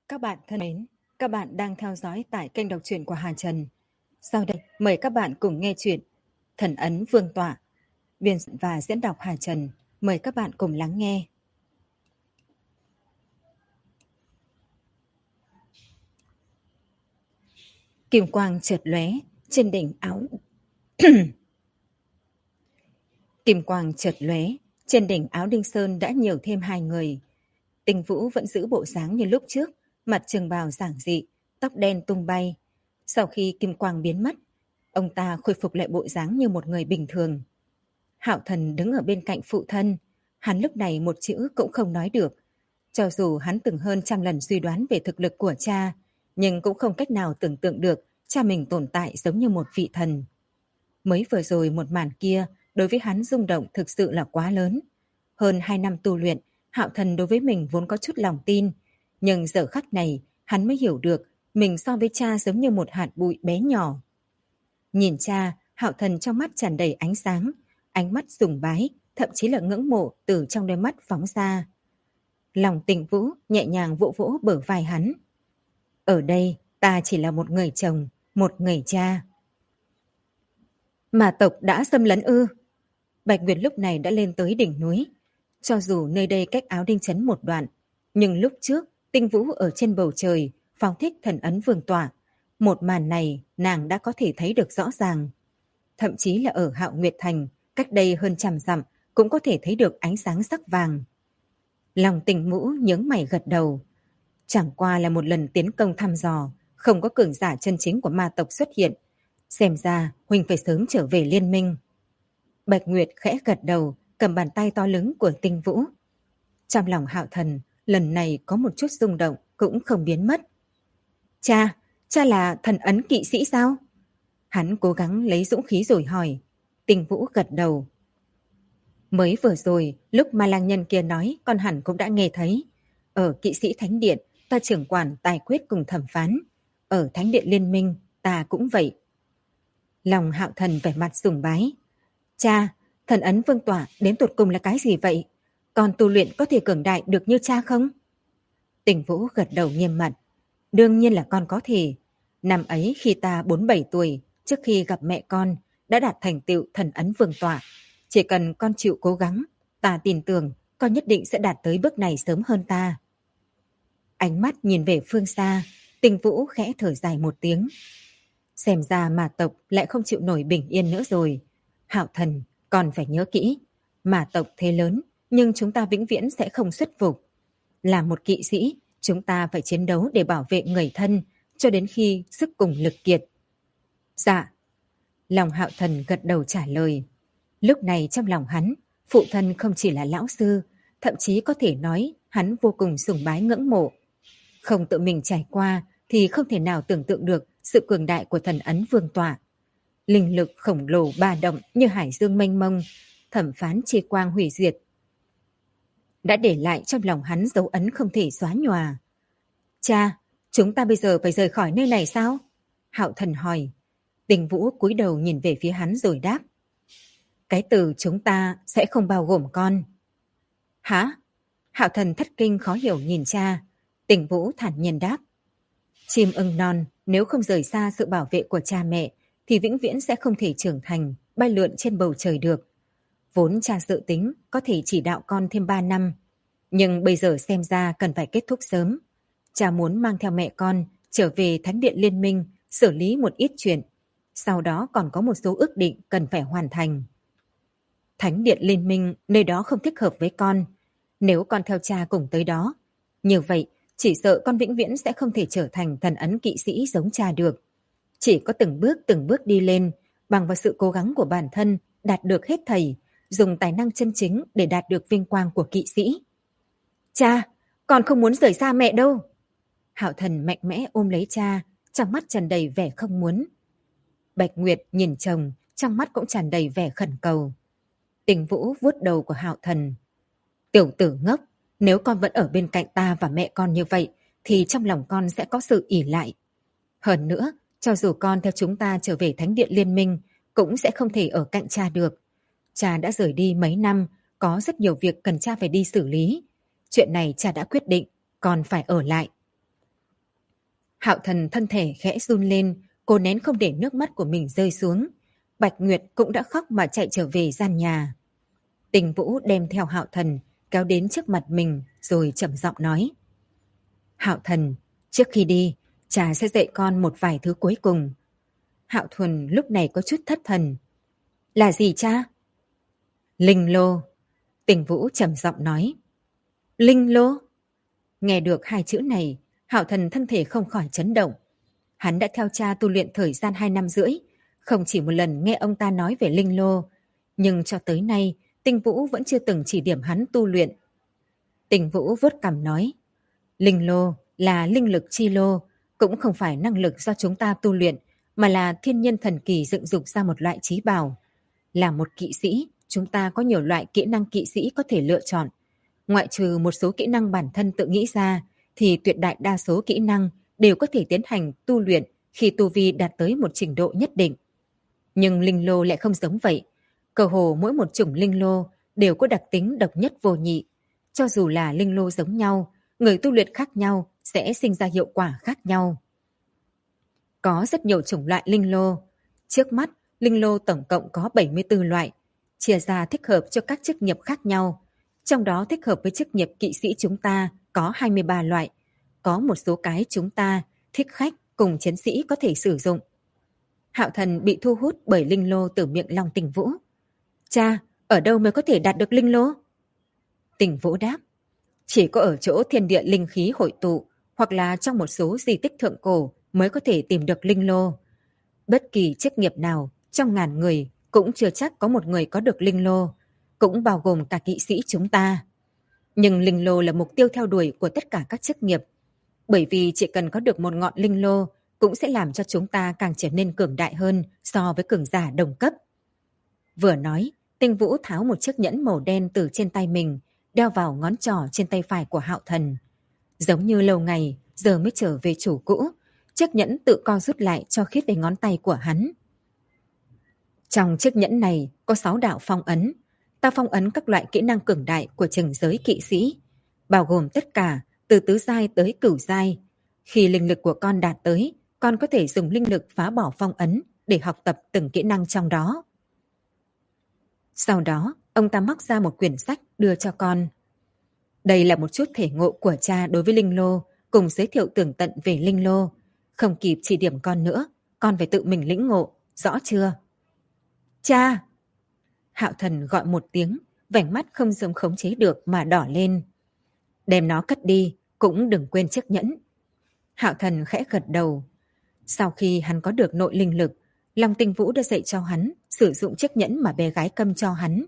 Các bạn thân mến, các bạn đang theo dõi tại kênh đọc truyện của Hà Trần. Sau đây, mời các bạn cùng nghe chuyện Thần Ấn Vương Tọa, biên soạn và diễn đọc Hà Trần. Mời các bạn cùng lắng nghe. Kim quang chợt lóe trên đỉnh áo. Kim quang chợt lóe trên đỉnh áo Đinh Sơn đã nhiều thêm hai người. Tinh Vũ vẫn giữ bộ dáng như lúc trước, mặt trường bào giản dị, tóc đen tung bay. Sau khi kim quang biến mất, ông ta khôi phục lại bộ dáng như một người bình thường. Hạo Thần đứng ở bên cạnh phụ thân, hắn lúc này một chữ cũng không nói được. Cho dù hắn từng hơn trăm lần suy đoán về thực lực của cha, nhưng cũng không cách nào tưởng tượng được cha mình tồn tại giống như một vị thần. Mới vừa rồi một màn kia, đối với hắn rung động thực sự là quá lớn. Hơn 2 năm tu luyện, Hạo Thần đối với mình vốn có chút lòng tin, nhưng giờ khắc này hắn mới hiểu được mình so với cha giống như một hạt bụi bé nhỏ. Nhìn cha, Hạo Thần trong mắt tràn đầy ánh sáng, ánh mắt sùng bái, thậm chí là ngưỡng mộ từ trong đôi mắt phóng ra. Lòng Tình Vũ nhẹ nhàng vỗ vỗ bờ vai hắn. Ở đây, ta chỉ là một người chồng, một người cha. Mà tộc đã xâm lấn ư? Bạch Nguyệt lúc này đã lên tới đỉnh núi. Cho dù nơi đây cách Áo Đinh Trấn một đoạn, nhưng lúc trước Tinh Vũ ở trên bầu trời phóng thích thần ấn vương tỏa. Một màn này nàng đã có thể thấy được rõ ràng. Thậm chí là ở Hạo Nguyệt Thành, cách đây hơn 100 dặm, cũng có thể thấy được ánh sáng sắc vàng. Lòng Tình Vũ nhướng mày gật đầu. Chẳng qua là một lần tiến công thăm dò, không có cường giả chân chính của ma tộc xuất hiện. Xem ra huynh phải sớm trở về liên minh. Bạch Nguyệt khẽ gật đầu, cầm bàn tay to lớn của Tinh Vũ. Trong lòng Hạo Thần, lần này có một chút rung động cũng không biến mất. Cha là thần ấn kỵ sĩ sao? Hắn cố gắng lấy dũng khí rồi hỏi. Tinh Vũ gật đầu. Mới vừa rồi, lúc Ma Lang Nhân kia nói, con hẳn cũng đã nghe thấy. Ở kỵ sĩ Thánh Điện, ta trưởng quản tài quyết cùng thẩm phán. Ở Thánh Điện Liên minh, ta cũng vậy. Lòng Hạo Thần vẻ mặt sùng bái. Cha, thần ấn vương tỏa đến tột cùng là cái gì vậy? Con tu luyện có thể cường đại được như cha không? Tình Vũ gật đầu nghiêm mặt. Đương nhiên là con có thể. Năm ấy khi ta 4-7 tuổi, trước khi gặp mẹ con, đã đạt thành tựu thần ấn vương tỏa. Chỉ cần con chịu cố gắng, ta tin tưởng con nhất định sẽ đạt tới bước này sớm hơn ta. Ánh mắt nhìn về phương xa, Tình Vũ khẽ thở dài một tiếng. Xem ra mà tộc lại không chịu nổi bình yên nữa rồi. Hạo Thần, còn phải nhớ kỹ. Mà tộc thế lớn, nhưng chúng ta vĩnh viễn sẽ không xuất phục. Là một kỵ sĩ, chúng ta phải chiến đấu để bảo vệ người thân, cho đến khi sức cùng lực kiệt. Dạ. Lòng Hạo Thần gật đầu trả lời. Lúc này trong lòng hắn, phụ thân không chỉ là lão sư, thậm chí có thể nói hắn vô cùng sùng bái ngưỡng mộ. Không tự mình trải qua thì không thể nào tưởng tượng được sự cường đại của thần ấn vương tỏa. Linh lực khổng lồ ba động như hải dương mênh mông, thẩm phán chi quang hủy diệt. Đã để lại trong lòng hắn dấu ấn không thể xóa nhòa. Cha, chúng ta bây giờ phải rời khỏi nơi này sao? Hạo Thần hỏi. Tình Vũ cúi đầu nhìn về phía hắn rồi đáp. Cái từ chúng ta sẽ không bao gồm con. Hả? Hạo Thần thất kinh khó hiểu nhìn cha. Tình Vũ thản nhiên đáp. Chim ưng non nếu không rời xa sự bảo vệ của cha mẹ thì vĩnh viễn sẽ không thể trưởng thành, bay lượn trên bầu trời được. Vốn cha dự tính có thể chỉ đạo con thêm 3 năm. Nhưng bây giờ xem ra cần phải kết thúc sớm. Cha muốn mang theo mẹ con trở về Thánh Điện Liên minh, xử lý một ít chuyện. Sau đó còn có một số ước định cần phải hoàn thành. Thánh Điện Liên minh nơi đó không thích hợp với con. Nếu con theo cha cùng tới đó, như vậy chỉ sợ con vĩnh viễn sẽ không thể trở thành thần ấn kỵ sĩ giống cha được. Chỉ có từng bước đi lên, bằng vào sự cố gắng của bản thân, đạt được hết thảy, dùng tài năng chân chính để đạt được vinh quang của kỵ sĩ. Cha, con không muốn rời xa mẹ đâu. Hạo Thần mạnh mẽ ôm lấy cha, trong mắt tràn đầy vẻ không muốn. Bạch Nguyệt nhìn chồng, trong mắt cũng tràn đầy vẻ khẩn cầu. Tình Vũ vuốt đầu của Hạo Thần. Tiểu tử ngốc, nếu con vẫn ở bên cạnh ta và mẹ con như vậy, thì trong lòng con sẽ có sự ỷ lại. Hơn nữa, cho dù con theo chúng ta trở về Thánh Điện Liên minh, cũng sẽ không thể ở cạnh cha được. Cha đã rời đi mấy năm, có rất nhiều việc cần cha phải đi xử lý. Chuyện này cha đã quyết định, con phải ở lại. Hạo Thần thân thể khẽ run lên, cố nén không để nước mắt của mình rơi xuống. Bạch Nguyệt cũng đã khóc mà chạy trở về gian nhà. Tình Vũ đem theo Hạo Thần, kéo đến trước mặt mình rồi trầm giọng nói. Hạo Thần, trước khi đi, cha sẽ dạy con một vài thứ cuối cùng. Hạo Thuần lúc này có chút thất thần. Là gì cha? Linh lô. Tình Vũ trầm giọng nói. Linh lô? Nghe được hai chữ này, Hạo Thần thân thể không khỏi chấn động. Hắn đã theo cha tu luyện thời gian 2 năm rưỡi, không chỉ một lần nghe ông ta nói về linh lô, nhưng cho tới nay, Tình Vũ vẫn chưa từng chỉ điểm hắn tu luyện. Tình Vũ vuốt cằm nói, linh lô là linh lực chi lô, cũng không phải năng lực do chúng ta tu luyện, mà là thiên nhân thần kỳ dựng dục ra một loại trí bảo. Là một kỵ sĩ, chúng ta có nhiều loại kỹ năng kỵ sĩ có thể lựa chọn. Ngoại trừ một số kỹ năng bản thân tự nghĩ ra, thì tuyệt đại đa số kỹ năng đều có thể tiến hành tu luyện khi tu vi đạt tới một trình độ nhất định. Nhưng linh lô lại không giống vậy. Cơ hồ mỗi một chủng linh lô đều có đặc tính độc nhất vô nhị. Cho dù là linh lô giống nhau, người tu luyện khác nhau sẽ sinh ra hiệu quả khác nhau. Có rất nhiều chủng loại linh lô. Trước mắt, linh lô tổng cộng có 74 loại, chia ra thích hợp cho các chức nghiệp khác nhau. Trong đó thích hợp với chức nghiệp kỵ sĩ chúng ta có 23 loại. Có một số cái chúng ta, thích khách cùng chiến sĩ có thể sử dụng. Hạo Thần bị thu hút bởi linh lô từ miệng Long Tình Vũ. Cha, ở đâu mới có thể đạt được linh lô? Tình Vũ đáp. Chỉ có ở chỗ thiên địa linh khí hội tụ, hoặc là trong một số di tích thượng cổ mới có thể tìm được linh lô. Bất kỳ chức nghiệp nào, trong ngàn người cũng chưa chắc có một người có được linh lô, cũng bao gồm cả kỵ sĩ chúng ta. Nhưng linh lô là mục tiêu theo đuổi của tất cả các chức nghiệp, bởi vì chỉ cần có được một ngọn linh lô cũng sẽ làm cho chúng ta càng trở nên cường đại hơn so với cường giả đồng cấp. Vừa nói, Tinh Vũ tháo một chiếc nhẫn màu đen từ trên tay mình, đeo vào ngón trỏ trên tay phải của Hạo Thần. Giống như lâu ngày, giờ mới trở về chủ cũ, chiếc nhẫn tự co rút lại cho khít về ngón tay của hắn. Trong chiếc nhẫn này có 6 đạo phong ấn. Ta phong ấn các loại kỹ năng cường đại của trừng giới kỵ sĩ, bao gồm tất cả từ tứ giai tới cửu giai. Khi linh lực của con đạt tới, con có thể dùng linh lực phá bỏ phong ấn để học tập từng kỹ năng trong đó. Sau đó, ông ta móc ra một quyển sách đưa cho con. Đây là một chút thể ngộ của cha đối với linh lô, cùng giới thiệu tường tận về linh lô. Không kịp chỉ điểm con nữa, con phải tự mình lĩnh ngộ, rõ chưa? Cha! Hạo Thần gọi một tiếng, vành mắt không giống khống chế được mà đỏ lên. Đem nó cất đi, cũng đừng quên chiếc nhẫn. Hạo Thần khẽ gật đầu. Sau khi hắn có được nội linh lực, Long Tinh Vũ đã dạy cho hắn sử dụng chiếc nhẫn mà bé gái Câm cho hắn.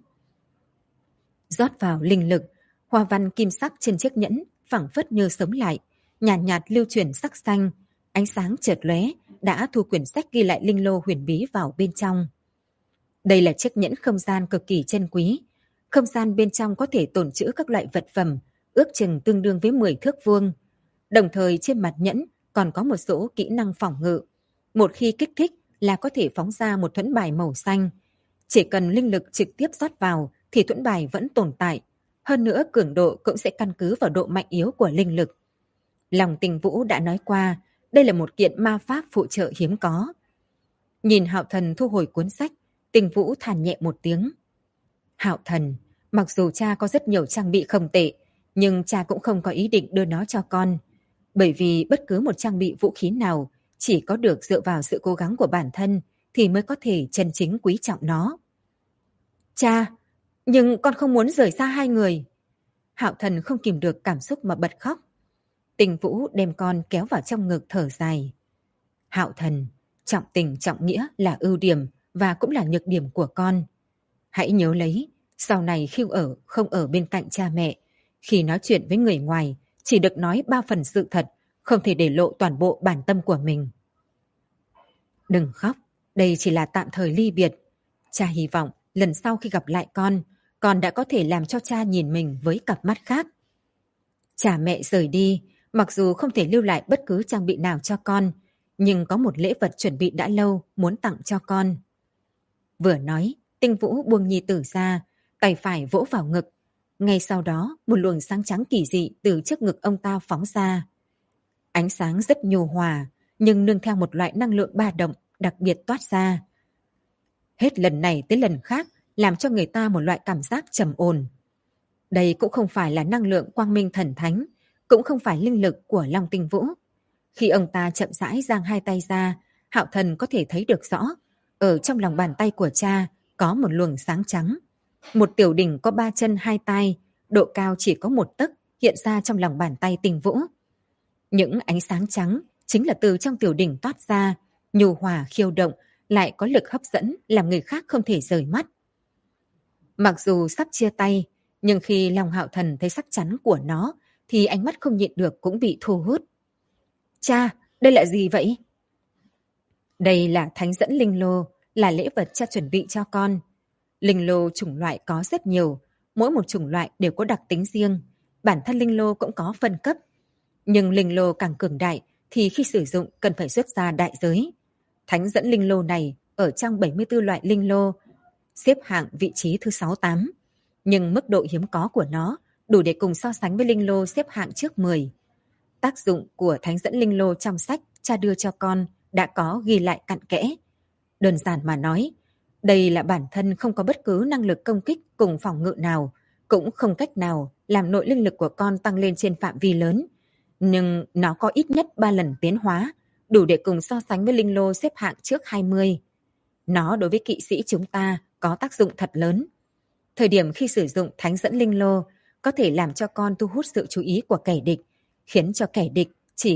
Rót vào linh lực, hoa văn kim sắc trên chiếc nhẫn phảng phất như sống lại, nhàn nhạt lưu chuyển sắc xanh, ánh sáng chợt lóe đã thu quyển sách ghi lại linh lô huyền bí vào bên trong. Đây là chiếc nhẫn không gian cực kỳ chân quý. Không gian bên trong có thể tồn trữ các loại vật phẩm, ước chừng tương đương với 10 thước vuông. Đồng thời trên mặt nhẫn còn có một số kỹ năng phòng ngự. Một khi kích thích là có thể phóng ra một thuẫn bài màu xanh. Chỉ cần linh lực trực tiếp rót vào thì thuẫn bài vẫn tồn tại. Hơn nữa cường độ cũng sẽ căn cứ vào độ mạnh yếu của linh lực. Lòng Tình Vũ đã nói qua, đây là một kiện ma pháp phụ trợ hiếm có. Nhìn Hạo Thần thu hồi cuốn sách, Tình Vũ than nhẹ một tiếng. Hạo Thần, mặc dù cha có rất nhiều trang bị không tệ, nhưng cha cũng không có ý định đưa nó cho con. Bởi vì bất cứ một trang bị vũ khí nào chỉ có được dựa vào sự cố gắng của bản thân thì mới có thể chân chính quý trọng nó. Cha, nhưng con không muốn rời xa hai người. Hạo Thần không kìm được cảm xúc mà bật khóc. Tình Vũ đem con kéo vào trong ngực thở dài. Hạo Thần, trọng tình trọng nghĩa là ưu điểm và cũng là nhược điểm của con. Hãy nhớ lấy, sau này khi không ở bên cạnh cha mẹ, khi nói chuyện với người ngoài, chỉ được nói 3 phần sự thật, không thể để lộ toàn bộ bản tâm của mình. Đừng khóc, đây chỉ là tạm thời ly biệt. Cha hy vọng lần sau khi gặp lại con đã có thể làm cho cha nhìn mình với cặp mắt khác. Cha mẹ rời đi, mặc dù không thể lưu lại bất cứ trang bị nào cho con, nhưng có một lễ vật chuẩn bị đã lâu muốn tặng cho con. Vừa nói, Tinh Vũ buông nhi tử ra, tay phải vỗ vào ngực. Ngay sau đó, một luồng sáng trắng kỳ dị từ trước ngực ông ta phóng ra. Ánh sáng rất nhu hòa, nhưng nương theo một loại năng lượng ba động đặc biệt toát ra. Hết lần này tới lần khác làm cho người ta một loại cảm giác trầm ổn. Đây cũng không phải là năng lượng quang minh thần thánh, cũng không phải linh lực của Long Tinh Vũ. Khi ông ta chậm rãi giang hai tay ra, Hạo Thần có thể thấy được rõ, ở trong lòng bàn tay của cha có một luồng sáng trắng. Một tiểu đỉnh có 3 chân 2 tay, độ cao chỉ có 1 tấc hiện ra trong lòng bàn tay Tinh Vũ. Những ánh sáng trắng chính là từ trong tiểu đỉnh toát ra, nhu hòa khiêu động, lại có lực hấp dẫn làm người khác không thể rời mắt. Mặc dù sắp chia tay, nhưng khi lòng Hạo Thần thấy sắc chắn của nó, thì ánh mắt không nhịn được cũng bị thu hút. Cha, đây là gì vậy? Đây là thánh dẫn linh lô, là lễ vật cha chuẩn bị cho con. Linh lô chủng loại có rất nhiều, mỗi một chủng loại đều có đặc tính riêng. Bản thân linh lô cũng có phân cấp. Nhưng linh lô càng cường đại thì khi sử dụng cần phải xuất ra đại giới. Thánh dẫn linh lô này ở trong 74 loại linh lô, xếp hạng vị trí thứ 68. Nhưng mức độ hiếm có của nó đủ để cùng so sánh với linh lô xếp hạng trước 10. Tác dụng của thánh dẫn linh lô trong sách cha đưa cho con đã có ghi lại cặn kẽ. Đơn giản mà nói, đây là bản thân không có bất cứ năng lực công kích cùng phòng ngự nào, cũng không cách nào làm nội linh lực của con tăng lên trên phạm vi lớn. Nhưng nó có ít nhất 3 lần tiến hóa, đủ để cùng so sánh với linh lô xếp hạng trước 20. Nó đối với kỵ sĩ chúng ta có tác dụng thật lớn. Thời điểm khi sử dụng thánh dẫn linh lô, có thể làm cho con thu hút sự chú ý của kẻ địch, khiến cho kẻ địch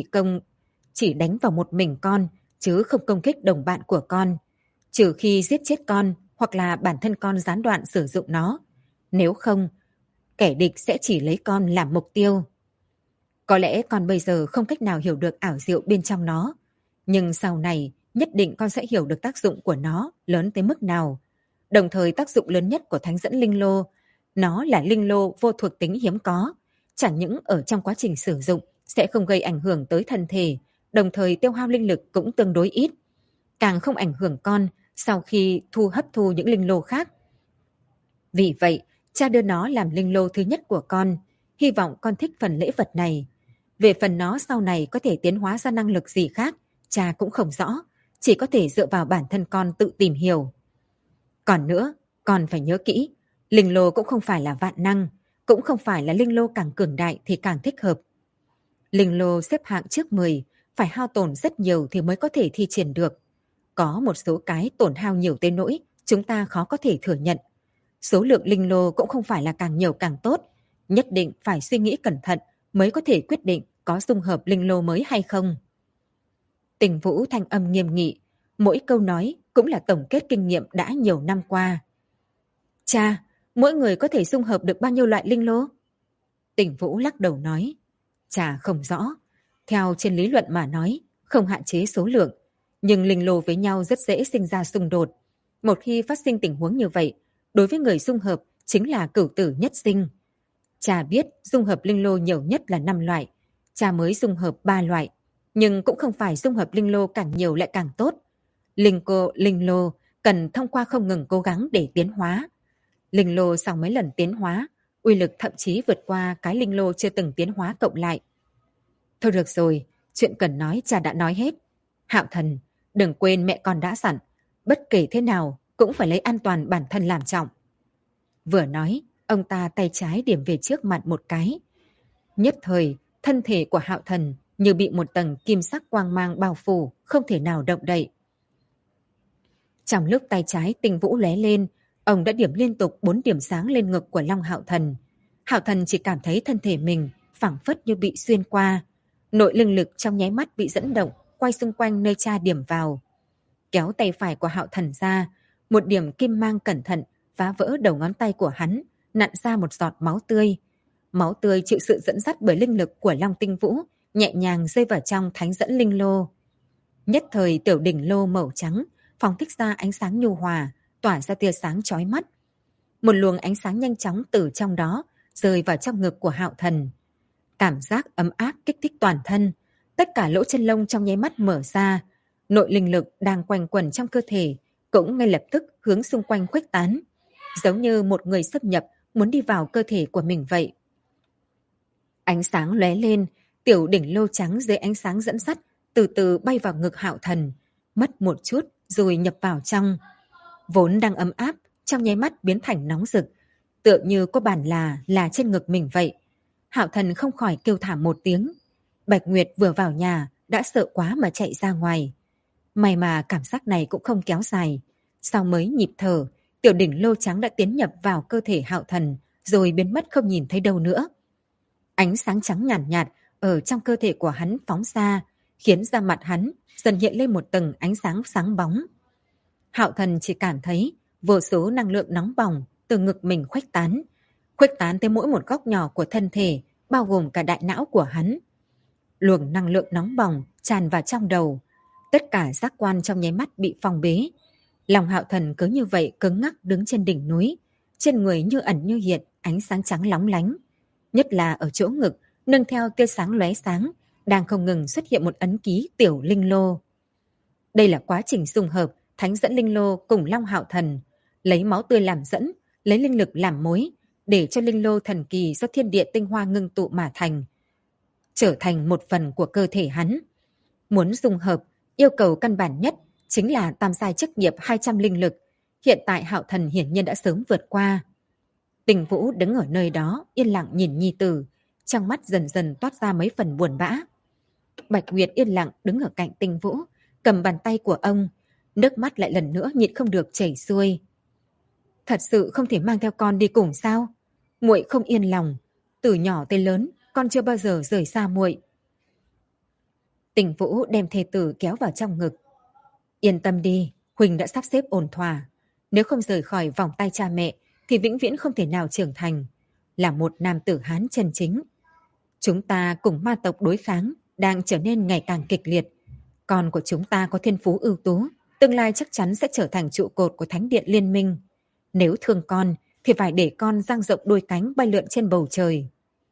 chỉ đánh vào một mình con, chứ không công kích đồng bạn của con. Trừ khi giết chết con, hoặc là bản thân con gián đoạn sử dụng nó. Nếu không, kẻ địch sẽ chỉ lấy con làm mục tiêu. Có lẽ con bây giờ không cách nào hiểu được ảo diệu bên trong nó, nhưng sau này nhất định con sẽ hiểu được tác dụng của nó lớn tới mức nào. Đồng thời tác dụng lớn nhất của thánh dẫn linh lô, nó là linh lô vô thuộc tính hiếm có, chẳng những ở trong quá trình sử dụng sẽ không gây ảnh hưởng tới thân thể, đồng thời tiêu hao linh lực cũng tương đối ít, càng không ảnh hưởng con sau khi hấp thu những linh lô khác. Vì vậy, cha đưa nó làm linh lô thứ nhất của con, hy vọng con thích phần lễ vật này. Về phần nó sau này có thể tiến hóa ra năng lực gì khác, cha cũng không rõ, chỉ có thể dựa vào bản thân con tự tìm hiểu. Còn nữa, con phải nhớ kỹ, linh lô cũng không phải là vạn năng, cũng không phải là linh lô càng cường đại thì càng thích hợp. Linh lô xếp hạng trước 10, phải hao tổn rất nhiều thì mới có thể thi triển được. Có một số cái tổn hao nhiều tới nỗi chúng ta khó có thể thừa nhận. Số lượng linh lô cũng không phải là càng nhiều càng tốt, nhất định phải suy nghĩ cẩn thận mới có thể quyết định có dung hợp linh lô mới hay không. Tình Vũ thanh âm nghiêm nghị, mỗi câu nói cũng là tổng kết kinh nghiệm đã nhiều năm qua. Cha, mỗi người có thể dung hợp được bao nhiêu loại linh lô? Tình Vũ lắc đầu nói, cha không rõ. Theo trên lý luận mà nói, không hạn chế số lượng, nhưng linh lô với nhau rất dễ sinh ra xung đột. Một khi phát sinh tình huống như vậy, đối với người dung hợp chính là cửu tử nhất sinh. Cha biết dung hợp linh lô nhiều nhất là 5 loại, cha mới dung hợp 3 loại, nhưng cũng không phải dung hợp linh lô càng nhiều lại càng tốt. Linh lô cần thông qua không ngừng cố gắng để tiến hóa. Linh lô sau mấy lần tiến hóa, uy lực thậm chí vượt qua cái linh lô chưa từng tiến hóa cộng lại. Thôi được rồi, chuyện cần nói cha đã nói hết. Hạo Thần, đừng quên mẹ con đã dặn, bất kể thế nào cũng phải lấy an toàn bản thân làm trọng. Vừa nói, ông ta tay trái điểm về trước mặt một cái. Nhất thời, thân thể của Hạo Thần như bị một tầng kim sắc quang mang bao phủ, không thể nào động đậy. Trong lúc tay trái Tinh Vũ lóe lên, ông đã điểm liên tục 4 điểm sáng lên ngực của Long Hạo Thần. Hạo Thần chỉ cảm thấy thân thể mình phảng phất như bị xuyên qua. Nội linh lực trong nháy mắt bị dẫn động, quay xung quanh nơi cha điểm vào. Kéo tay phải của Hạo Thần ra, một điểm kim mang cẩn thận phá vỡ đầu ngón tay của hắn, nặn ra một giọt máu tươi. Máu tươi chịu sự dẫn dắt bởi linh lực của Long Tinh Vũ, nhẹ nhàng rơi vào trong thánh dẫn linh lô. Nhất thời tiểu đỉnh lô màu trắng phóng thích ra ánh sáng nhu hòa, tỏa ra tia sáng chói mắt. Một luồng ánh sáng nhanh chóng từ trong đó rơi vào trong ngực của Hạo Thần. Cảm giác ấm áp kích thích toàn thân, tất cả lỗ chân lông trong nháy mắt mở ra, nội linh lực đang quanh quẩn trong cơ thể cũng ngay lập tức hướng xung quanh khuếch tán, giống như một người xâm nhập muốn đi vào cơ thể của mình vậy. Ánh sáng lóe lên, tiểu đỉnh lô trắng dưới ánh sáng dẫn dắt từ từ bay vào ngực Hạo Thần, mất một chút rồi nhập vào trong. Vốn đang ấm áp, trong nháy mắt biến thành nóng rực, tựa như có bản là trên ngực mình vậy. Hạo Thần không khỏi kêu thảm một tiếng. Bạch Nguyệt vừa vào nhà đã sợ quá mà chạy ra ngoài. May mà cảm giác này cũng không kéo dài. Sau mấy nhịp thở, tiểu đỉnh lô trắng đã tiến nhập vào cơ thể Hạo Thần rồi biến mất không nhìn thấy đâu nữa. Ánh sáng trắng nhàn nhạt ở trong cơ thể của hắn phóng ra, khiến da mặt hắn dần hiện lên một tầng ánh sáng sáng bóng. Hạo Thần chỉ cảm thấy vô số năng lượng nóng bỏng từ ngực mình khuếch tán tới mỗi một góc nhỏ của thân thể, bao gồm cả đại não của hắn. Luồng năng lượng nóng bỏng tràn vào trong đầu, tất cả giác quan trong nháy mắt bị phong bế. Lòng Hạo Thần cứ như vậy cứng ngắc đứng trên đỉnh núi, trên người như ẩn như hiện ánh sáng trắng lóng lánh, nhất là ở chỗ ngực nương theo tia sáng lóe sáng, đang không ngừng xuất hiện một ấn ký tiểu linh lô. Đây là quá trình dung hợp thánh dẫn linh lô cùng Long Hạo Thần, lấy máu tươi làm dẫn, lấy linh lực làm mối, để cho linh lô thần kỳ do thiên địa tinh hoa ngưng tụ mà thành, trở thành một phần của cơ thể hắn. Muốn dung hợp, yêu cầu căn bản nhất chính là tam giai chức nghiệp 200 linh lực. Hiện tại Hạo Thần hiển nhiên đã sớm vượt qua. Tình Vũ đứng ở nơi đó yên lặng nhìn nhi tử, trong mắt dần dần toát ra mấy phần buồn bã. Bạch Nguyệt yên lặng đứng ở cạnh Tình Vũ, cầm bàn tay của ông, nước mắt lại lần nữa nhịn không được chảy xuôi. Thật sự không thể mang theo con đi cùng sao? Muội không yên lòng, từ nhỏ tới lớn con chưa bao giờ rời xa muội. Tình Vũ đem thê tử kéo vào trong ngực. Yên tâm đi, Huỳnh đã sắp xếp ổn thỏa. Nếu không rời khỏi vòng tay cha mẹ thì vĩnh viễn không thể nào trưởng thành, là một nam tử Hán chân chính. Chúng ta cùng ma tộc đối kháng đang trở nên ngày càng kịch liệt. Con của chúng ta có thiên phú ưu tú, tương lai chắc chắn sẽ trở thành trụ cột của Thánh điện Liên minh. Nếu thương con thì phải để con dang rộng đôi cánh bay lượn trên bầu trời.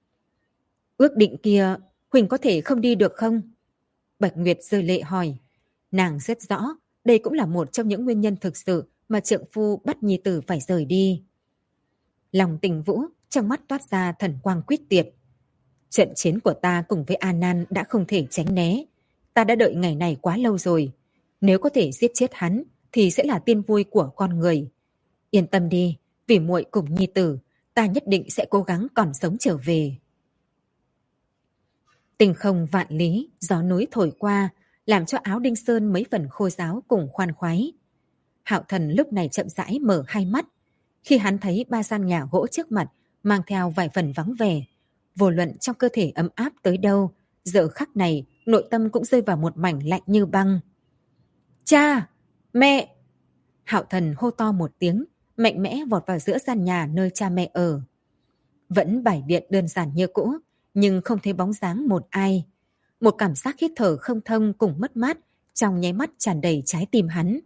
Ước định kia, Huỳnh có thể không đi được không? Bạch Nguyệt rơi lệ hỏi. Nàng rất rõ, đây cũng là một trong những nguyên nhân thực sự mà trượng phu bắt nhi tử phải rời đi. Lòng Tình Vũ trong mắt toát ra thần quang quyết tuyệt. Trận chiến của ta cùng với A Nan đã không thể tránh né. Ta đã đợi ngày này quá lâu rồi. Nếu có thể giết chết hắn thì sẽ là tin vui của con người. Yên tâm đi, vì muội cùng nhi tử, ta nhất định sẽ cố gắng còn sống trở về. Tình không vạn lý, gió núi thổi qua, làm cho áo Đinh Sơn mấy phần khô ráo cùng khoan khoái. Hạo Thần lúc này chậm rãi mở hai mắt. Khi hắn thấy ba gian nhà gỗ trước mặt mang theo vài phần vắng vẻ, vô luận trong cơ thể ấm áp tới đâu, giờ khắc này nội tâm cũng rơi vào một mảnh lạnh như băng. Cha! Mẹ! Hạo Thần hô to một tiếng, mạnh mẽ vọt vào giữa gian nhà nơi cha mẹ ở. Vẫn bài biện đơn giản như cũ, nhưng không thấy bóng dáng một ai. Một cảm giác hít thở không thông cùng mất mát trong nháy mắt tràn đầy trái tim hắn.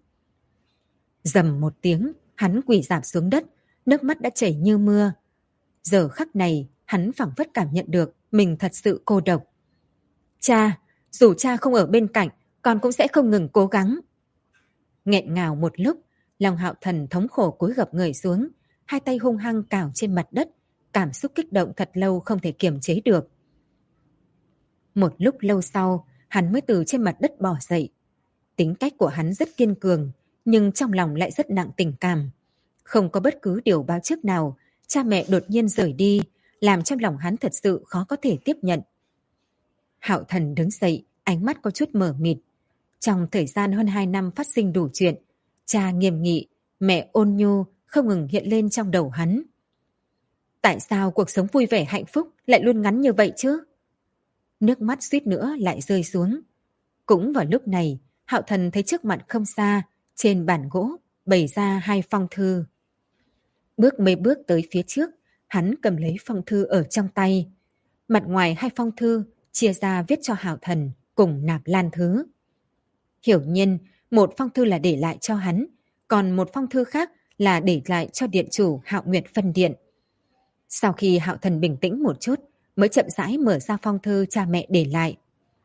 Rầm một tiếng, hắn quỳ rạp xuống đất, nước mắt đã chảy như mưa. Giờ khắc này, hắn phảng phất cảm nhận được mình thật sự cô độc. Cha, dù cha không ở bên cạnh, con cũng sẽ không ngừng cố gắng. Nghẹn ngào một lúc, lòng Hạo Thần thống khổ cúi gập người xuống, hai tay hung hăng cào trên mặt đất, cảm xúc kích động thật lâu không thể kiềm chế được. Một lúc lâu sau, hắn mới từ trên mặt đất bò dậy. Tính cách của hắn rất kiên cường, nhưng trong lòng lại rất nặng tình cảm. Không có bất cứ điều báo trước nào, cha mẹ đột nhiên rời đi, làm trong lòng hắn thật sự khó có thể tiếp nhận. Hạo Thần đứng dậy, ánh mắt có chút mờ mịt. Trong thời gian hơn 2 năm phát sinh đủ chuyện, cha nghiêm nghị, mẹ ôn nhu không ngừng hiện lên trong đầu hắn. Tại sao cuộc sống vui vẻ hạnh phúc lại luôn ngắn như vậy chứ? Nước mắt suýt nữa lại rơi xuống. Cũng vào lúc này, Hạo Thần thấy trước mặt không xa, trên bàn gỗ bày ra 2 phong thư. Bước mấy bước tới phía trước, hắn cầm lấy phong thư ở trong tay. Mặt ngoài 2 phong thư chia ra viết cho Hạo Thần cùng Nạp Lan Thứ. Hiển nhiên, một phong thư là để lại cho hắn, còn một phong thư khác là để lại cho điện chủ Hạo Nguyệt phân điện. Sau khi Hạo Thần bình tĩnh một chút, mới chậm rãi mở ra phong thư cha mẹ để lại.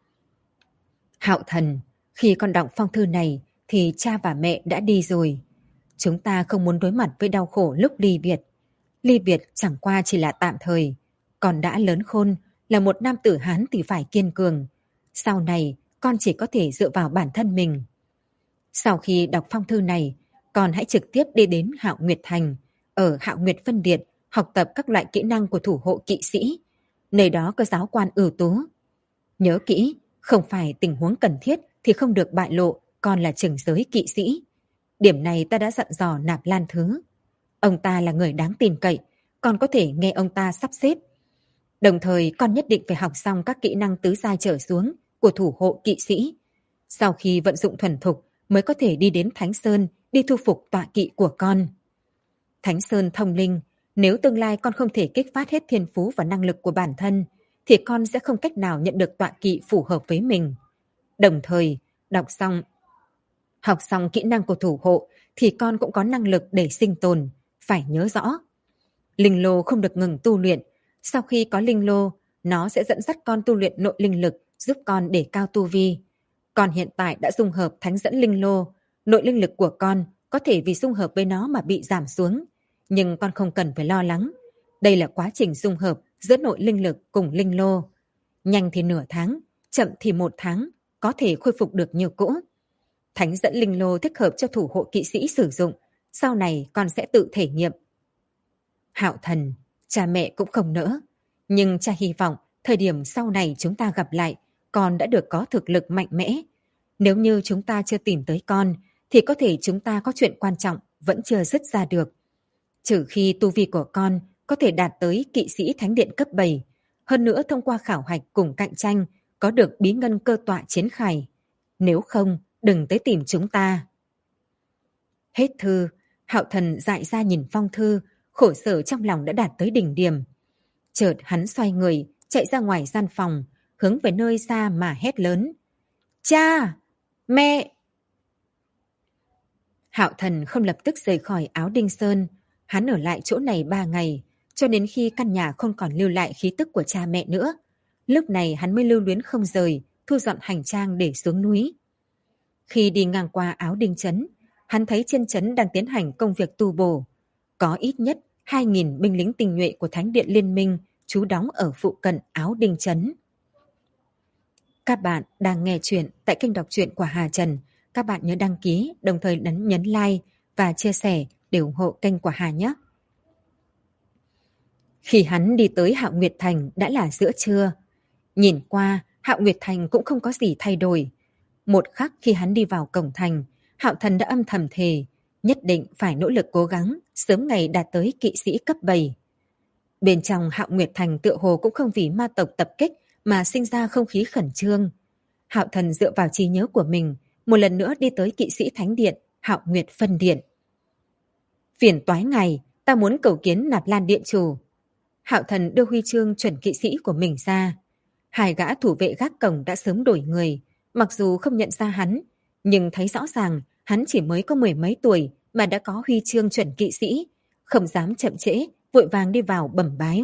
Hạo Thần, khi con đọc phong thư này thì cha và mẹ đã đi rồi. Chúng ta không muốn đối mặt với đau khổ lúc ly biệt. Ly biệt chẳng qua chỉ là tạm thời. Còn đã lớn khôn, là một nam tử Hán thì phải kiên cường. Sau này, con chỉ có thể dựa vào bản thân mình. Sau khi đọc phong thư này, con hãy trực tiếp đi đến Hạo Nguyệt Thành, ở Hạo Nguyệt Phân Điện, học tập các loại kỹ năng của thủ hộ kỵ sĩ. Nơi đó có giáo quan ưu tú. Nhớ kỹ, không phải tình huống cần thiết thì không được bại lộ con là trưởng giới kỵ sĩ. Điểm này ta đã dặn dò Nạp Lan Thứ. Ông ta là người đáng tin cậy, con có thể nghe ông ta sắp xếp. Đồng thời con nhất định phải học xong các kỹ năng tứ giai trở xuống của thủ hộ kỵ sĩ. Sau khi vận dụng thuần thục mới có thể đi đến Thánh Sơn đi thu phục tọa kỵ của con. Thánh Sơn thông linh, nếu tương lai con không thể kích phát hết thiên phú và năng lực của bản thân, thì con sẽ không cách nào nhận được tọa kỵ phù hợp với mình. Đồng thời, học xong kỹ năng của thủ hộ thì con cũng có năng lực để sinh tồn, phải nhớ rõ. Linh lô không được ngừng tu luyện, sau khi có linh lô, nó sẽ dẫn dắt con tu luyện nội linh lực, giúp con để cao tu vi. Con hiện tại đã dung hợp thánh dẫn linh lô, nội linh lực của con có thể vì dung hợp với nó mà bị giảm xuống, nhưng con không cần phải lo lắng. Đây là quá trình dung hợp giữa nội linh lực cùng linh lô. Nhanh thì nửa tháng, chậm thì 1 tháng, có thể khôi phục được như cũ. Thánh dẫn linh lô thích hợp cho thủ hộ kỵ sĩ sử dụng, sau này con sẽ tự thể nghiệm. Hạo Thần, cha mẹ cũng không nỡ, nhưng cha hy vọng thời điểm sau này chúng ta gặp lại, con đã được có thực lực mạnh mẽ. Nếu như chúng ta chưa tìm tới con, thì có thể chúng ta có chuyện quan trọng vẫn chưa dứt ra được. Trừ khi tu vi của con có thể đạt tới kỵ sĩ thánh điện cấp 7, hơn nữa thông qua khảo hạch cùng cạnh tranh, có được bí ngân cơ tọa chiến khải. Nếu không, đừng tới tìm chúng ta. Hết thư, Hạo Thần dại ra nhìn phong thư, khổ sở trong lòng đã đạt tới đỉnh điểm. Chợt hắn xoay người, chạy ra ngoài gian phòng, hướng về nơi xa mà hét lớn. Cha! Mẹ! Hạo Thần không lập tức rời khỏi Áo Đinh Sơn. Hắn ở lại chỗ này 3 ngày, cho đến khi căn nhà không còn lưu lại khí tức của cha mẹ nữa. Lúc này hắn mới lưu luyến không rời, thu dọn hành trang để xuống núi. Khi đi ngang qua Áo Đinh Trấn, hắn thấy trên trấn đang tiến hành công việc tu bổ. Có ít nhất 2.000 binh lính tinh nhuệ của Thánh điện Liên minh trú đóng ở phụ cận Áo Đinh Trấn. Các bạn đang nghe chuyện tại kênh đọc truyện của Hà Trần. Các bạn nhớ đăng ký, đồng thời nhấn like và chia sẻ để ủng hộ kênh của Hà nhé. Khi hắn đi tới Hạo Nguyệt Thành đã là giữa trưa. Nhìn qua, Hạo Nguyệt Thành cũng không có gì thay đổi. Một khắc khi hắn đi vào cổng thành, Hạo Thần đã âm thầm thề, nhất định phải nỗ lực cố gắng, sớm ngày đạt tới kỵ sĩ cấp 7. Bên trong Hạo Nguyệt Thành tựa hồ cũng không vì ma tộc tập kích mà sinh ra không khí khẩn trương. Hạo Thần dựa vào trí nhớ của mình, một lần nữa đi tới kỵ sĩ thánh điện, Hạo Nguyệt Phân Điện. Phiền toái ngày, ta muốn cầu kiến Nạp Lan điện chủ. Hạo Thần đưa huy chương chuẩn kỵ sĩ của mình ra. 2 gã thủ vệ gác cổng đã sớm đổi người, mặc dù không nhận ra hắn, nhưng thấy rõ ràng hắn chỉ mới có 10 mấy tuổi mà đã có huy chương chuẩn kỵ sĩ, không dám chậm trễ, vội vàng đi vào bẩm bái.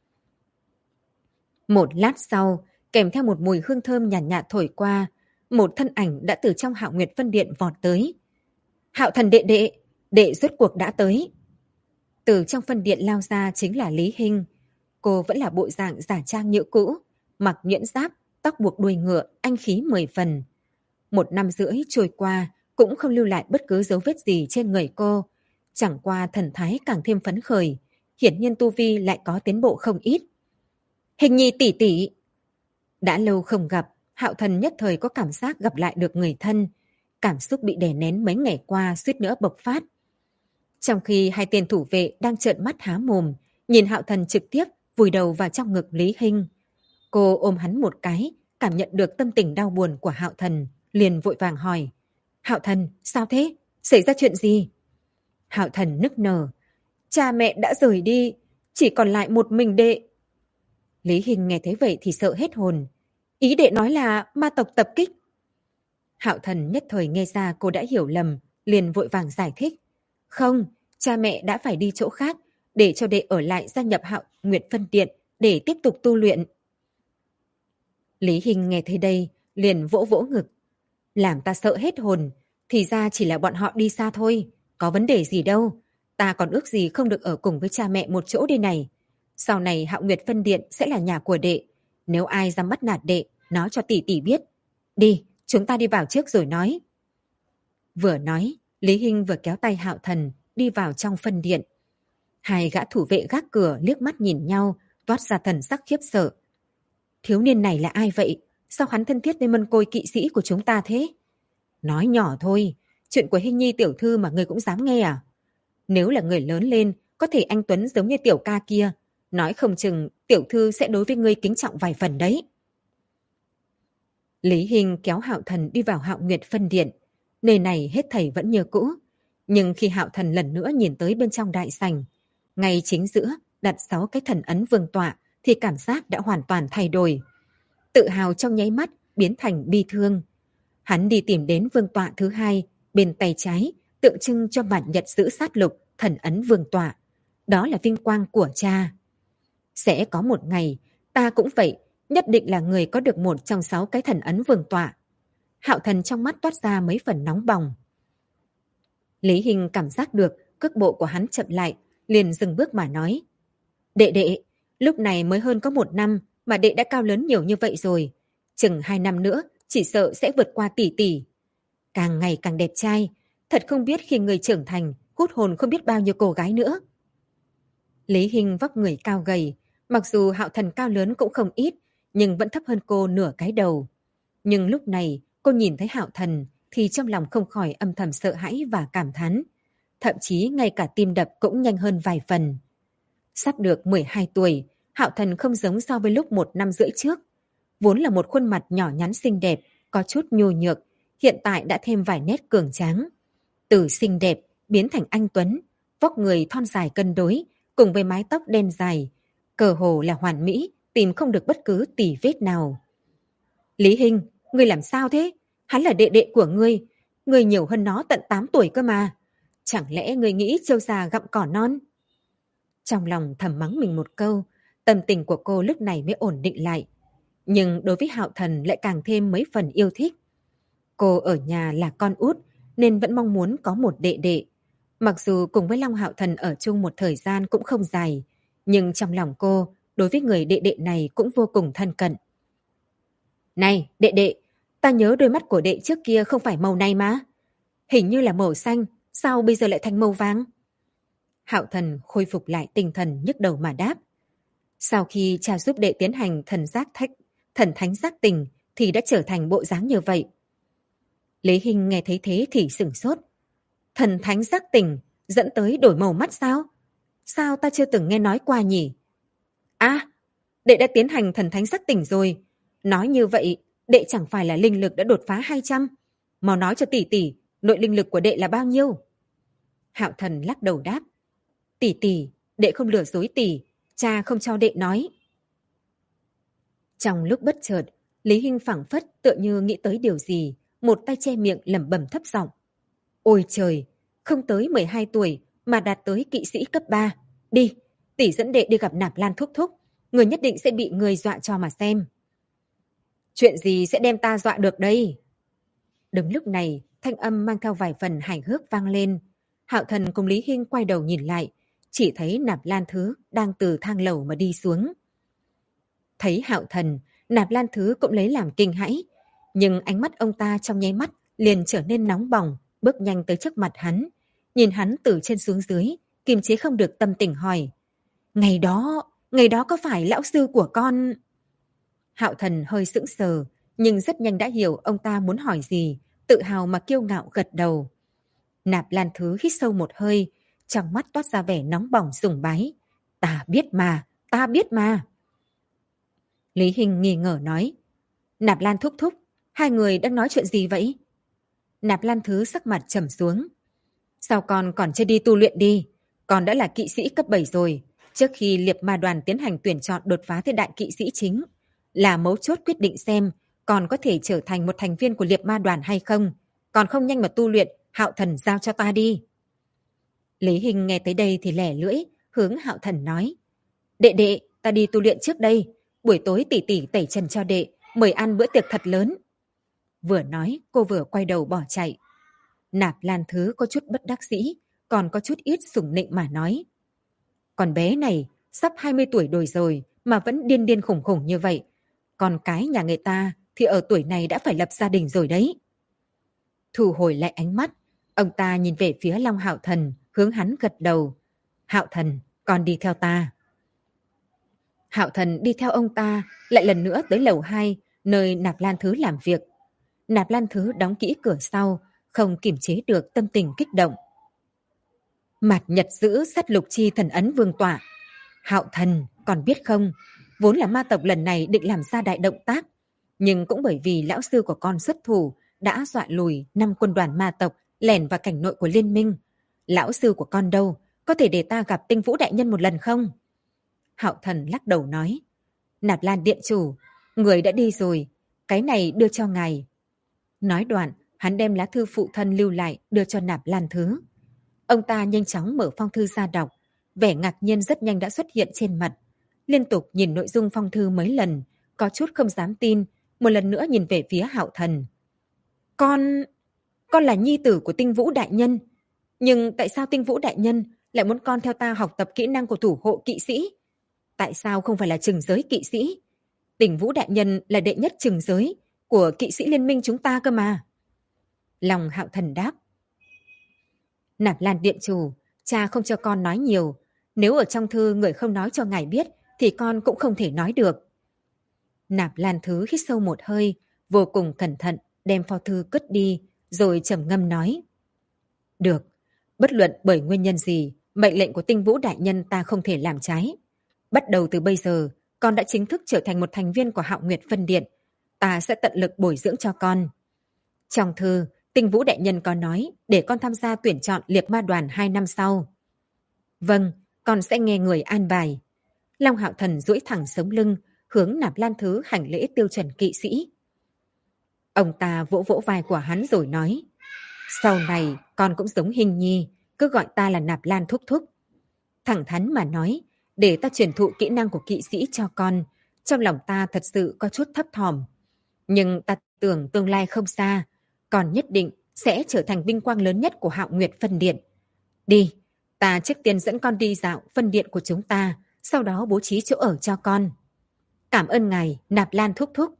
Một lát sau, kèm theo một mùi hương thơm nhàn nhạt thổi qua, một thân ảnh đã từ trong Hạo Nguyệt Phân Điện vọt tới. Hạo Thần đệ đệ, đệ rốt cuộc đã tới. Từ trong phân điện lao ra chính là Lý Hinh. Cô vẫn là bộ dạng giả trang như cũ, mặc nhuyễn giáp, tóc buộc đuôi ngựa, anh khí 10 phần. 1 năm rưỡi trôi qua, cũng không lưu lại bất cứ dấu vết gì trên người cô. Chẳng qua thần thái càng thêm phấn khởi, hiển nhiên tu vi lại có tiến bộ không ít. Hình nhi tỷ tỷ. Đã lâu không gặp, Hạo Thần nhất thời có cảm giác gặp lại được người thân. Cảm xúc bị đè nén mấy ngày qua suýt nữa bộc phát. Trong khi 2 tên thủ vệ đang trợn mắt há mồm, nhìn Hạo Thần trực tiếp vùi đầu vào trong ngực Lý Hinh. Cô ôm hắn một cái, cảm nhận được tâm tình đau buồn của Hạo Thần, liền vội vàng hỏi. Hạo Thần, sao thế? Xảy ra chuyện gì? Hạo Thần nức nở. Cha mẹ đã rời đi, chỉ còn lại một mình đệ. Lý Hinh nghe thấy vậy thì sợ hết hồn. Ý đệ nói là ma tộc tập kích. Hạo Thần nhất thời nghe ra cô đã hiểu lầm, liền vội vàng giải thích. Không, cha mẹ đã phải đi chỗ khác, để cho đệ ở lại gia nhập Hạo Nguyệt Phân Điện để tiếp tục tu luyện. Lý Hinh nghe thấy đây, liền vỗ vỗ ngực. Làm ta sợ hết hồn, thì ra chỉ là bọn họ đi xa thôi, có vấn đề gì đâu. Ta còn ước gì không được ở cùng với cha mẹ một chỗ đây này. Sau này Hạo Nguyệt Phân Điện sẽ là nhà của đệ, nếu ai dám bắt nạt đệ, nói cho tỷ tỷ biết. Đi, chúng ta đi vào trước rồi nói. Vừa nói, Lý Hinh vừa kéo tay Hạo Thần đi vào trong phân điện. Hai gã thủ vệ gác cửa liếc mắt nhìn nhau, toát ra thần sắc khiếp sợ. Thiếu niên này là ai vậy? Sao hắn thân thiết với mân côi kỵ sĩ của chúng ta thế? Nói nhỏ thôi, chuyện của Hinh Nhi tiểu thư mà ngươi cũng dám nghe à? Nếu là người lớn lên, có thể anh Tuấn giống như tiểu ca kia, nói không chừng tiểu thư sẽ đối với ngươi kính trọng vài phần đấy. Lý Hinh kéo Hạo Thần đi vào Hạo Nguyệt phân điện. Nơi này hết thảy vẫn như cũ, nhưng khi Hạo Thần lần nữa nhìn tới bên trong đại sảnh, ngay chính giữa đặt 6 cái thần ấn vương tọa thì cảm giác đã hoàn toàn thay đổi. Tự hào trong nháy mắt biến thành bi thương. Hắn đi tìm đến vương tọa thứ hai, bên tay trái, tượng trưng cho bản nhật giữ sát lục, thần ấn vương tọa. Đó là vinh quang của cha. Sẽ có một ngày, ta cũng vậy, nhất định là người có được một trong 6 cái thần ấn vương tọa. Hạo Thần trong mắt toát ra mấy phần nóng bỏng. Lý Hinh cảm giác được cước bộ của hắn chậm lại, liền dừng bước mà nói. Đệ đệ, lúc này mới hơn có 1 năm mà đệ đã cao lớn nhiều như vậy rồi. Chừng 2 năm nữa, chỉ sợ sẽ vượt qua tỷ tỷ. Càng ngày càng đẹp trai, thật không biết khi người trưởng thành, hút hồn không biết bao nhiêu cô gái nữa. Lý Hinh vóc người cao gầy, mặc dù Hạo Thần cao lớn cũng không ít, nhưng vẫn thấp hơn cô nửa cái đầu. Nhưng lúc này, cô nhìn thấy Hạo Thần thì trong lòng không khỏi âm thầm sợ hãi và cảm thán. Thậm chí ngay cả tim đập cũng nhanh hơn vài phần. Sắp được 12 tuổi, Hạo Thần không giống so với lúc 1 năm rưỡi trước. Vốn là một khuôn mặt nhỏ nhắn xinh đẹp, có chút nhu nhược, hiện tại đã thêm vài nét cường tráng. Từ xinh đẹp biến thành anh tuấn, vóc người thon dài cân đối, cùng với mái tóc đen dài, cơ hồ là hoàn mỹ, tìm không được bất cứ tì vết nào. Lý Hinh, ngươi làm sao thế? Hắn là đệ đệ của ngươi nhiều hơn nó tận 8 tuổi cơ mà. Chẳng lẽ ngươi nghĩ trâu già gặm cỏ non? Trong lòng thầm mắng mình một câu, tâm tình của cô lúc này mới ổn định lại. Nhưng đối với Hạo Thần lại càng thêm mấy phần yêu thích. Cô ở nhà là con út nên vẫn mong muốn có một đệ đệ. Mặc dù cùng với Long Hạo Thần ở chung một thời gian cũng không dài, nhưng trong lòng cô đối với người đệ đệ này cũng vô cùng thân cận. Này, đệ đệ, ta nhớ đôi mắt của đệ trước kia không phải màu này mà. Hình như là màu xanh, sao bây giờ lại thành màu vàng? Hạo Thần khôi phục lại tinh thần nhức đầu mà đáp. Sau khi cha giúp đệ tiến hành thần thánh giác tình thì đã trở thành bộ dáng như vậy. Lý Hinh nghe thấy thế thì sửng sốt. Thần thánh giác tình dẫn tới đổi màu mắt sao? Sao ta chưa từng nghe nói qua nhỉ? À, đệ đã tiến hành thần thánh giác tình rồi. Nói như vậy, đệ chẳng phải là linh lực đã đột phá 200. Mau nói cho tỷ tỷ, nội linh lực của đệ là bao nhiêu? Hạo Thần lắc đầu đáp. Tỷ tỷ, đệ không lừa dối tỷ, cha không cho đệ nói. Trong lúc bất chợt, Lý Hinh phảng phất tựa như nghĩ tới điều gì, một tay che miệng lẩm bẩm thấp giọng. Ôi trời, không tới 12 tuổi mà đạt tới kỵ sĩ cấp 3. Đi, tỷ dẫn đệ đi gặp Nạp Lan thúc thúc, người nhất định sẽ bị người dọa cho mà xem. Chuyện gì sẽ đem ta dọa được đây? Đúng lúc này, thanh âm mang theo vài phần hài hước vang lên. Hạo Thần cùng Lý Hinh quay đầu nhìn lại, chỉ thấy Nạp Lan Thứ đang từ thang lầu mà đi xuống. Thấy Hạo Thần, Nạp Lan Thứ cũng lấy làm kinh hãi, nhưng ánh mắt ông ta trong nháy mắt liền trở nên nóng bỏng, bước nhanh tới trước mặt hắn, nhìn hắn từ trên xuống dưới, kiềm chế không được tâm tình hỏi. Ngày đó có phải lão sư của con? Hạo Thần hơi sững sờ, nhưng rất nhanh đã hiểu ông ta muốn hỏi gì, tự hào mà kiêu ngạo gật đầu. Nạp Lan Thứ hít sâu một hơi, trong mắt toát ra vẻ nóng bỏng sùng bái. Ta biết mà. Lý Hinh nghi ngờ nói. Nạp Lan thúc thúc, hai người đang nói chuyện gì vậy? Nạp Lan Thứ sắc mặt trầm xuống. Sao con còn chưa đi tu luyện đi? Con đã là kỵ sĩ cấp 7 rồi. Trước khi Liệp Ma Đoàn tiến hành tuyển chọn đột phá tới đại kỵ sĩ chính, là mấu chốt quyết định xem còn có thể trở thành một thành viên của Liệp Ma Đoàn hay không. Còn không nhanh mà tu luyện, Hạo Thần giao cho ta đi. Lý Hinh nghe tới đây thì lẻ lưỡi, hướng Hạo Thần nói. Đệ đệ, ta đi tu luyện trước đây. Buổi tối tỷ tỷ tẩy trần cho đệ, mời ăn bữa tiệc thật lớn. Vừa nói, cô vừa quay đầu bỏ chạy. Nạp Lan Thứ có chút bất đắc dĩ, còn có chút ít sủng nịnh mà nói. Con bé này, sắp 20 tuổi đồi rồi mà vẫn điên điên khủng khủng như vậy. Con cái nhà người ta thì ở tuổi này đã phải lập gia đình rồi đấy. Thu hồi lại ánh mắt, ông ta nhìn về phía Long Hạo Thần, hướng hắn gật đầu. Hạo Thần, con đi theo ta. Hạo Thần đi theo ông ta, lại lần nữa tới lầu 2, nơi Nạp Lan Thứ làm việc. Nạp Lan Thứ đóng kỹ cửa sau, không kiềm chế được tâm tình kích động. Mạt Nhật giữ sát lục chi thần ấn vương tọa. Hạo Thần, còn biết không, vốn là ma tộc lần này định làm ra đại động tác, nhưng cũng bởi vì lão sư của con xuất thủ đã dọa lùi 5 quân đoàn ma tộc lẻn vào cảnh nội của liên minh. Lão sư của con đâu, có thể để ta gặp Tinh Vũ đại nhân một lần không? Hạo Thần lắc đầu nói. Nạp Lan điện chủ, người đã đi rồi, cái này đưa cho ngài. Nói đoạn, hắn đem lá thư phụ thân lưu lại đưa cho Nạp Lan Thứ. Ông ta nhanh chóng mở phong thư ra đọc, vẻ ngạc nhiên rất nhanh đã xuất hiện trên mặt. Liên tục nhìn nội dung phong thư mấy lần, có chút không dám tin, một lần nữa nhìn về phía Hạo Thần. Con là nhi tử của Tinh Vũ đại nhân, nhưng tại sao Tinh Vũ đại nhân lại muốn con theo ta học tập kỹ năng của thủ hộ kỵ sĩ? Tại sao không phải là trừng giới kỵ sĩ? Tinh Vũ đại nhân là đệ nhất trừng giới của kỵ sĩ liên minh chúng ta cơ mà. Lòng Hạo Thần đáp. Nạp Lan điện chủ, cha không cho con nói nhiều. Nếu ở trong thư người không nói cho ngài biết, thì con cũng không thể nói được. Nạp Lan Thứ hít sâu một hơi, vô cùng cẩn thận, đem pho thư cất đi, rồi trầm ngâm nói. Được, bất luận bởi nguyên nhân gì, mệnh lệnh của Tinh Vũ đại nhân ta không thể làm trái. Bắt đầu từ bây giờ, con đã chính thức trở thành một thành viên của Hạo Nguyệt Phân Điện. Ta sẽ tận lực bồi dưỡng cho con. Trong thư, Tinh Vũ đại nhân có nói để con tham gia tuyển chọn liệp ma đoàn 2 năm sau. Vâng, con sẽ nghe người an bài. Long Hạo Thần duỗi thẳng sống lưng, hướng Nạp Lan Thứ hành lễ tiêu chuẩn kỵ sĩ. Ông ta vỗ vỗ vai của hắn rồi nói. Sau này con cũng giống Hình Nhi, cứ gọi ta là Nạp Lan thúc thúc. Thẳng thắn mà nói, để ta truyền thụ kỹ năng của kỵ sĩ cho con, trong lòng ta thật sự có chút thấp thỏm. Nhưng ta tưởng tương lai không xa, con nhất định sẽ trở thành vinh quang lớn nhất của Hạo Nguyệt Phân Điện. Đi, ta trước tiên dẫn con đi dạo phân điện của chúng ta, sau đó bố trí chỗ ở cho con. Cảm ơn ngài, Nạp Lan thúc thúc.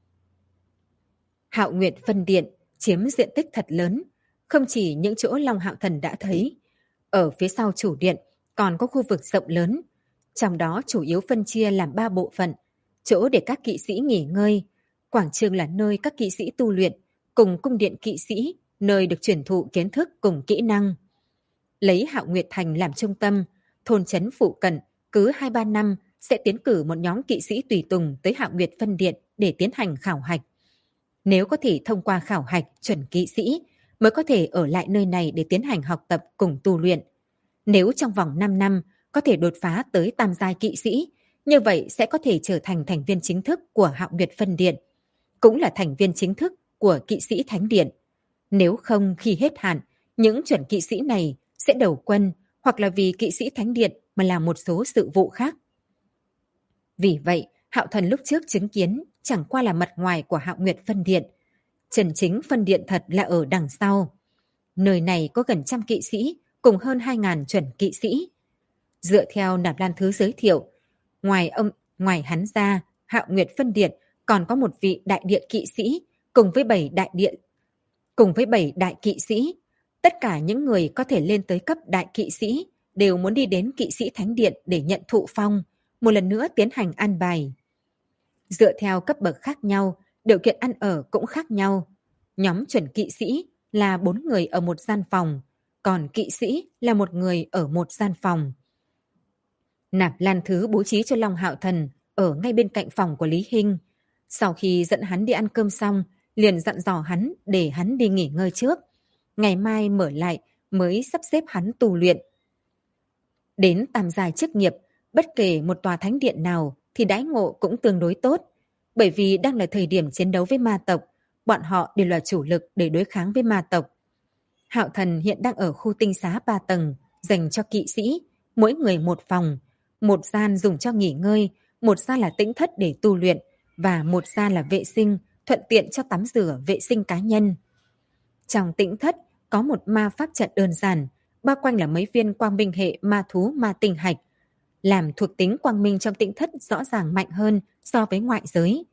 Hạo Nguyệt Phân Điện chiếm diện tích thật lớn, không chỉ những chỗ Long Hạo Thần đã thấy. Ở phía sau chủ điện còn có khu vực rộng lớn, trong đó chủ yếu phân chia làm 3 bộ phận, chỗ để các kỵ sĩ nghỉ ngơi, quảng trường là nơi các kỵ sĩ tu luyện, cùng cung điện kỵ sĩ, nơi được truyền thụ kiến thức cùng kỹ năng. Lấy Hạo Nguyệt Thành làm trung tâm, thôn trấn phụ cận cứ 2-3 năm sẽ tiến cử một nhóm kỵ sĩ tùy tùng tới Hạo Nguyệt Phân Điện để tiến hành khảo hạch. Nếu có thể thông qua khảo hạch chuẩn kỵ sĩ, mới có thể ở lại nơi này để tiến hành học tập cùng tu luyện. Nếu trong vòng 5 năm có thể đột phá tới tam giai kỵ sĩ, như vậy sẽ có thể trở thành thành viên chính thức của Hạo Nguyệt Phân Điện, cũng là thành viên chính thức của kỵ sĩ Thánh Điện. Nếu không, khi hết hạn, những chuẩn kỵ sĩ này sẽ đầu quân hoặc là vì kỵ sĩ Thánh Điện mà làm một số sự vụ khác. Vì vậy, Hạo Thần lúc trước chứng kiến chẳng qua là mặt ngoài của Hạo Nguyệt Phân Điện. Chân chính phân điện thật là ở đằng sau. Nơi này có gần 100 kỵ sĩ cùng hơn 2.000 chuẩn kỵ sĩ. Dựa theo Nạp Lan Thứ giới thiệu, ngoài hắn ra, Hạo Nguyệt Phân Điện còn có một vị đại địa kỵ sĩ cùng với 7 đại kỵ sĩ. Tất cả những người có thể lên tới cấp đại kỵ sĩ đều muốn đi đến kỵ sĩ Thánh Điện để nhận thụ phong, một lần nữa tiến hành an bài. Dựa theo cấp bậc khác nhau, điều kiện ăn ở cũng khác nhau. Nhóm chuẩn kỵ sĩ là 4 người ở một gian phòng, còn kỵ sĩ là 1 người ở một gian phòng. Nạp Lan Thứ bố trí cho Long Hạo Thần ở ngay bên cạnh phòng của Lý Hinh. Sau khi dẫn hắn đi ăn cơm xong, liền dặn dò hắn để hắn đi nghỉ ngơi trước. Ngày mai mở lại mới sắp xếp hắn tu luyện. Đến tam giai chức nghiệp, bất kể một tòa thánh điện nào thì đãi ngộ cũng tương đối tốt. Bởi vì đang là thời điểm chiến đấu với ma tộc, bọn họ đều là chủ lực để đối kháng với ma tộc. Hạo Thần hiện đang ở khu tinh xá 3 tầng, dành cho kỵ sĩ, mỗi người một phòng. Một gian dùng cho nghỉ ngơi, một gian là tĩnh thất để tu luyện, và một gian là vệ sinh, thuận tiện cho tắm rửa vệ sinh cá nhân. Trong tĩnh thất có một ma pháp trận đơn giản, bao quanh là mấy viên quang minh hệ ma thú ma tinh hạch. Làm thuộc tính quang minh trong tĩnh thất rõ ràng mạnh hơn so với ngoại giới.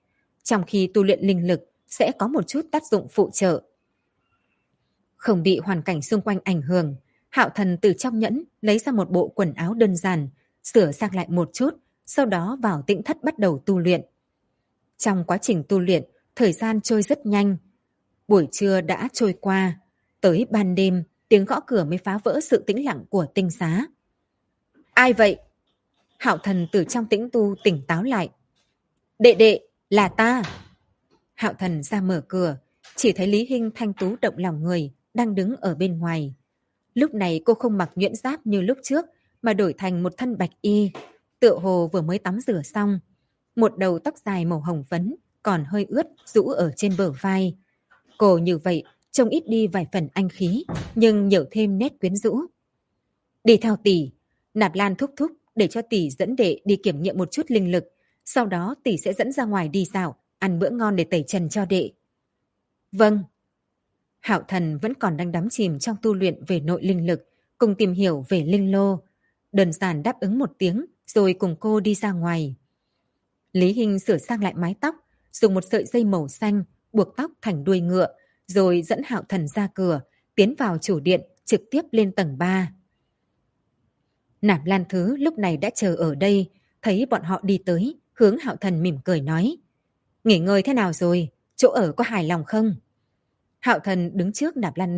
trong khi tu luyện linh lực sẽ có một chút tác dụng phụ trợ. Không bị hoàn cảnh xung quanh ảnh hưởng, Hạo Thần từ trong nhẫn lấy ra một bộ quần áo đơn giản, sửa sang lại một chút, sau đó vào tĩnh thất bắt đầu tu luyện. Trong quá trình tu luyện, thời gian trôi rất nhanh. Buổi trưa đã trôi qua, tới ban đêm, tiếng gõ cửa mới phá vỡ sự tĩnh lặng của tinh xá. Ai vậy? Hạo Thần từ trong tĩnh tu tỉnh táo lại. Đệ đệ, là ta. Hạo Thần ra mở cửa, chỉ thấy Lý Hinh thanh tú động lòng người, đang đứng ở bên ngoài. Lúc này cô không mặc nhuyễn giáp như lúc trước, mà đổi thành một thân bạch y, tựa hồ vừa mới tắm rửa xong. Một đầu tóc dài màu hồng phấn, còn hơi ướt, rũ ở trên bờ vai. Cô như vậy, trông ít đi vài phần anh khí, nhưng nhiều thêm nét quyến rũ. Đi theo tỷ, Nạp Lan thúc thúc để cho tỷ dẫn đệ đi kiểm nghiệm một chút linh lực. Sau đó tỷ sẽ dẫn ra ngoài đi dạo, ăn bữa ngon để tẩy trần cho đệ. Vâng. Hạo Thần vẫn còn đang đắm chìm trong tu luyện về nội linh lực, cùng tìm hiểu về linh lô. Đơn giản đáp ứng một tiếng, rồi cùng cô đi ra ngoài. Lý Hinh sửa sang lại mái tóc, dùng một sợi dây màu xanh buộc tóc thành đuôi ngựa, rồi dẫn Hạo Thần ra cửa, tiến vào chủ điện, trực tiếp lên tầng 3. Nạp Lan Thứ lúc này đã chờ ở đây, thấy bọn họ đi tới, hướng Hạo Thần mỉm cười nói. Nghỉ ngơi thế nào rồi? Chỗ ở có hài lòng không? Hạo Thần đứng trước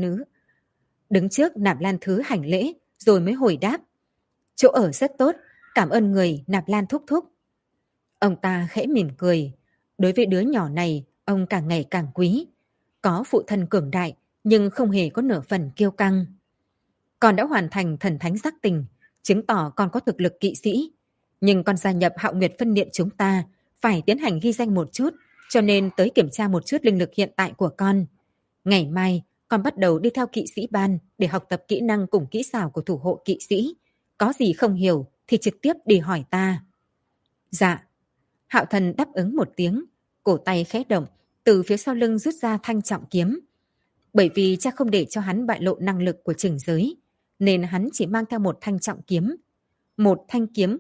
Nạp Lan Thứ hành lễ, rồi mới hồi đáp. Chỗ ở rất tốt, cảm ơn người Nạp Lan thúc thúc. Ông ta khẽ mỉm cười. Đối với đứa nhỏ này, ông càng ngày càng quý. Có phụ thân cường đại, nhưng không hề có nửa phần kiêu căng. Con đã hoàn thành thần thánh giác tình, chứng tỏ con có thực lực kỵ sĩ. Nhưng con gia nhập Hạo Nguyệt phân điện chúng ta, phải tiến hành ghi danh một chút, cho nên tới kiểm tra một chút linh lực hiện tại của con. Ngày mai, con bắt đầu đi theo kỵ sĩ ban để học tập kỹ năng cùng kỹ xảo của thủ hộ kỵ sĩ. Có gì không hiểu thì trực tiếp đi hỏi ta. Dạ. Hạo Thần đáp ứng một tiếng, cổ tay khẽ động, từ phía sau lưng rút ra thanh trọng kiếm. Bởi vì cha không để cho hắn bại lộ năng lực của chừng giới, nên hắn chỉ mang theo một thanh trọng kiếm. Một thanh kiếm.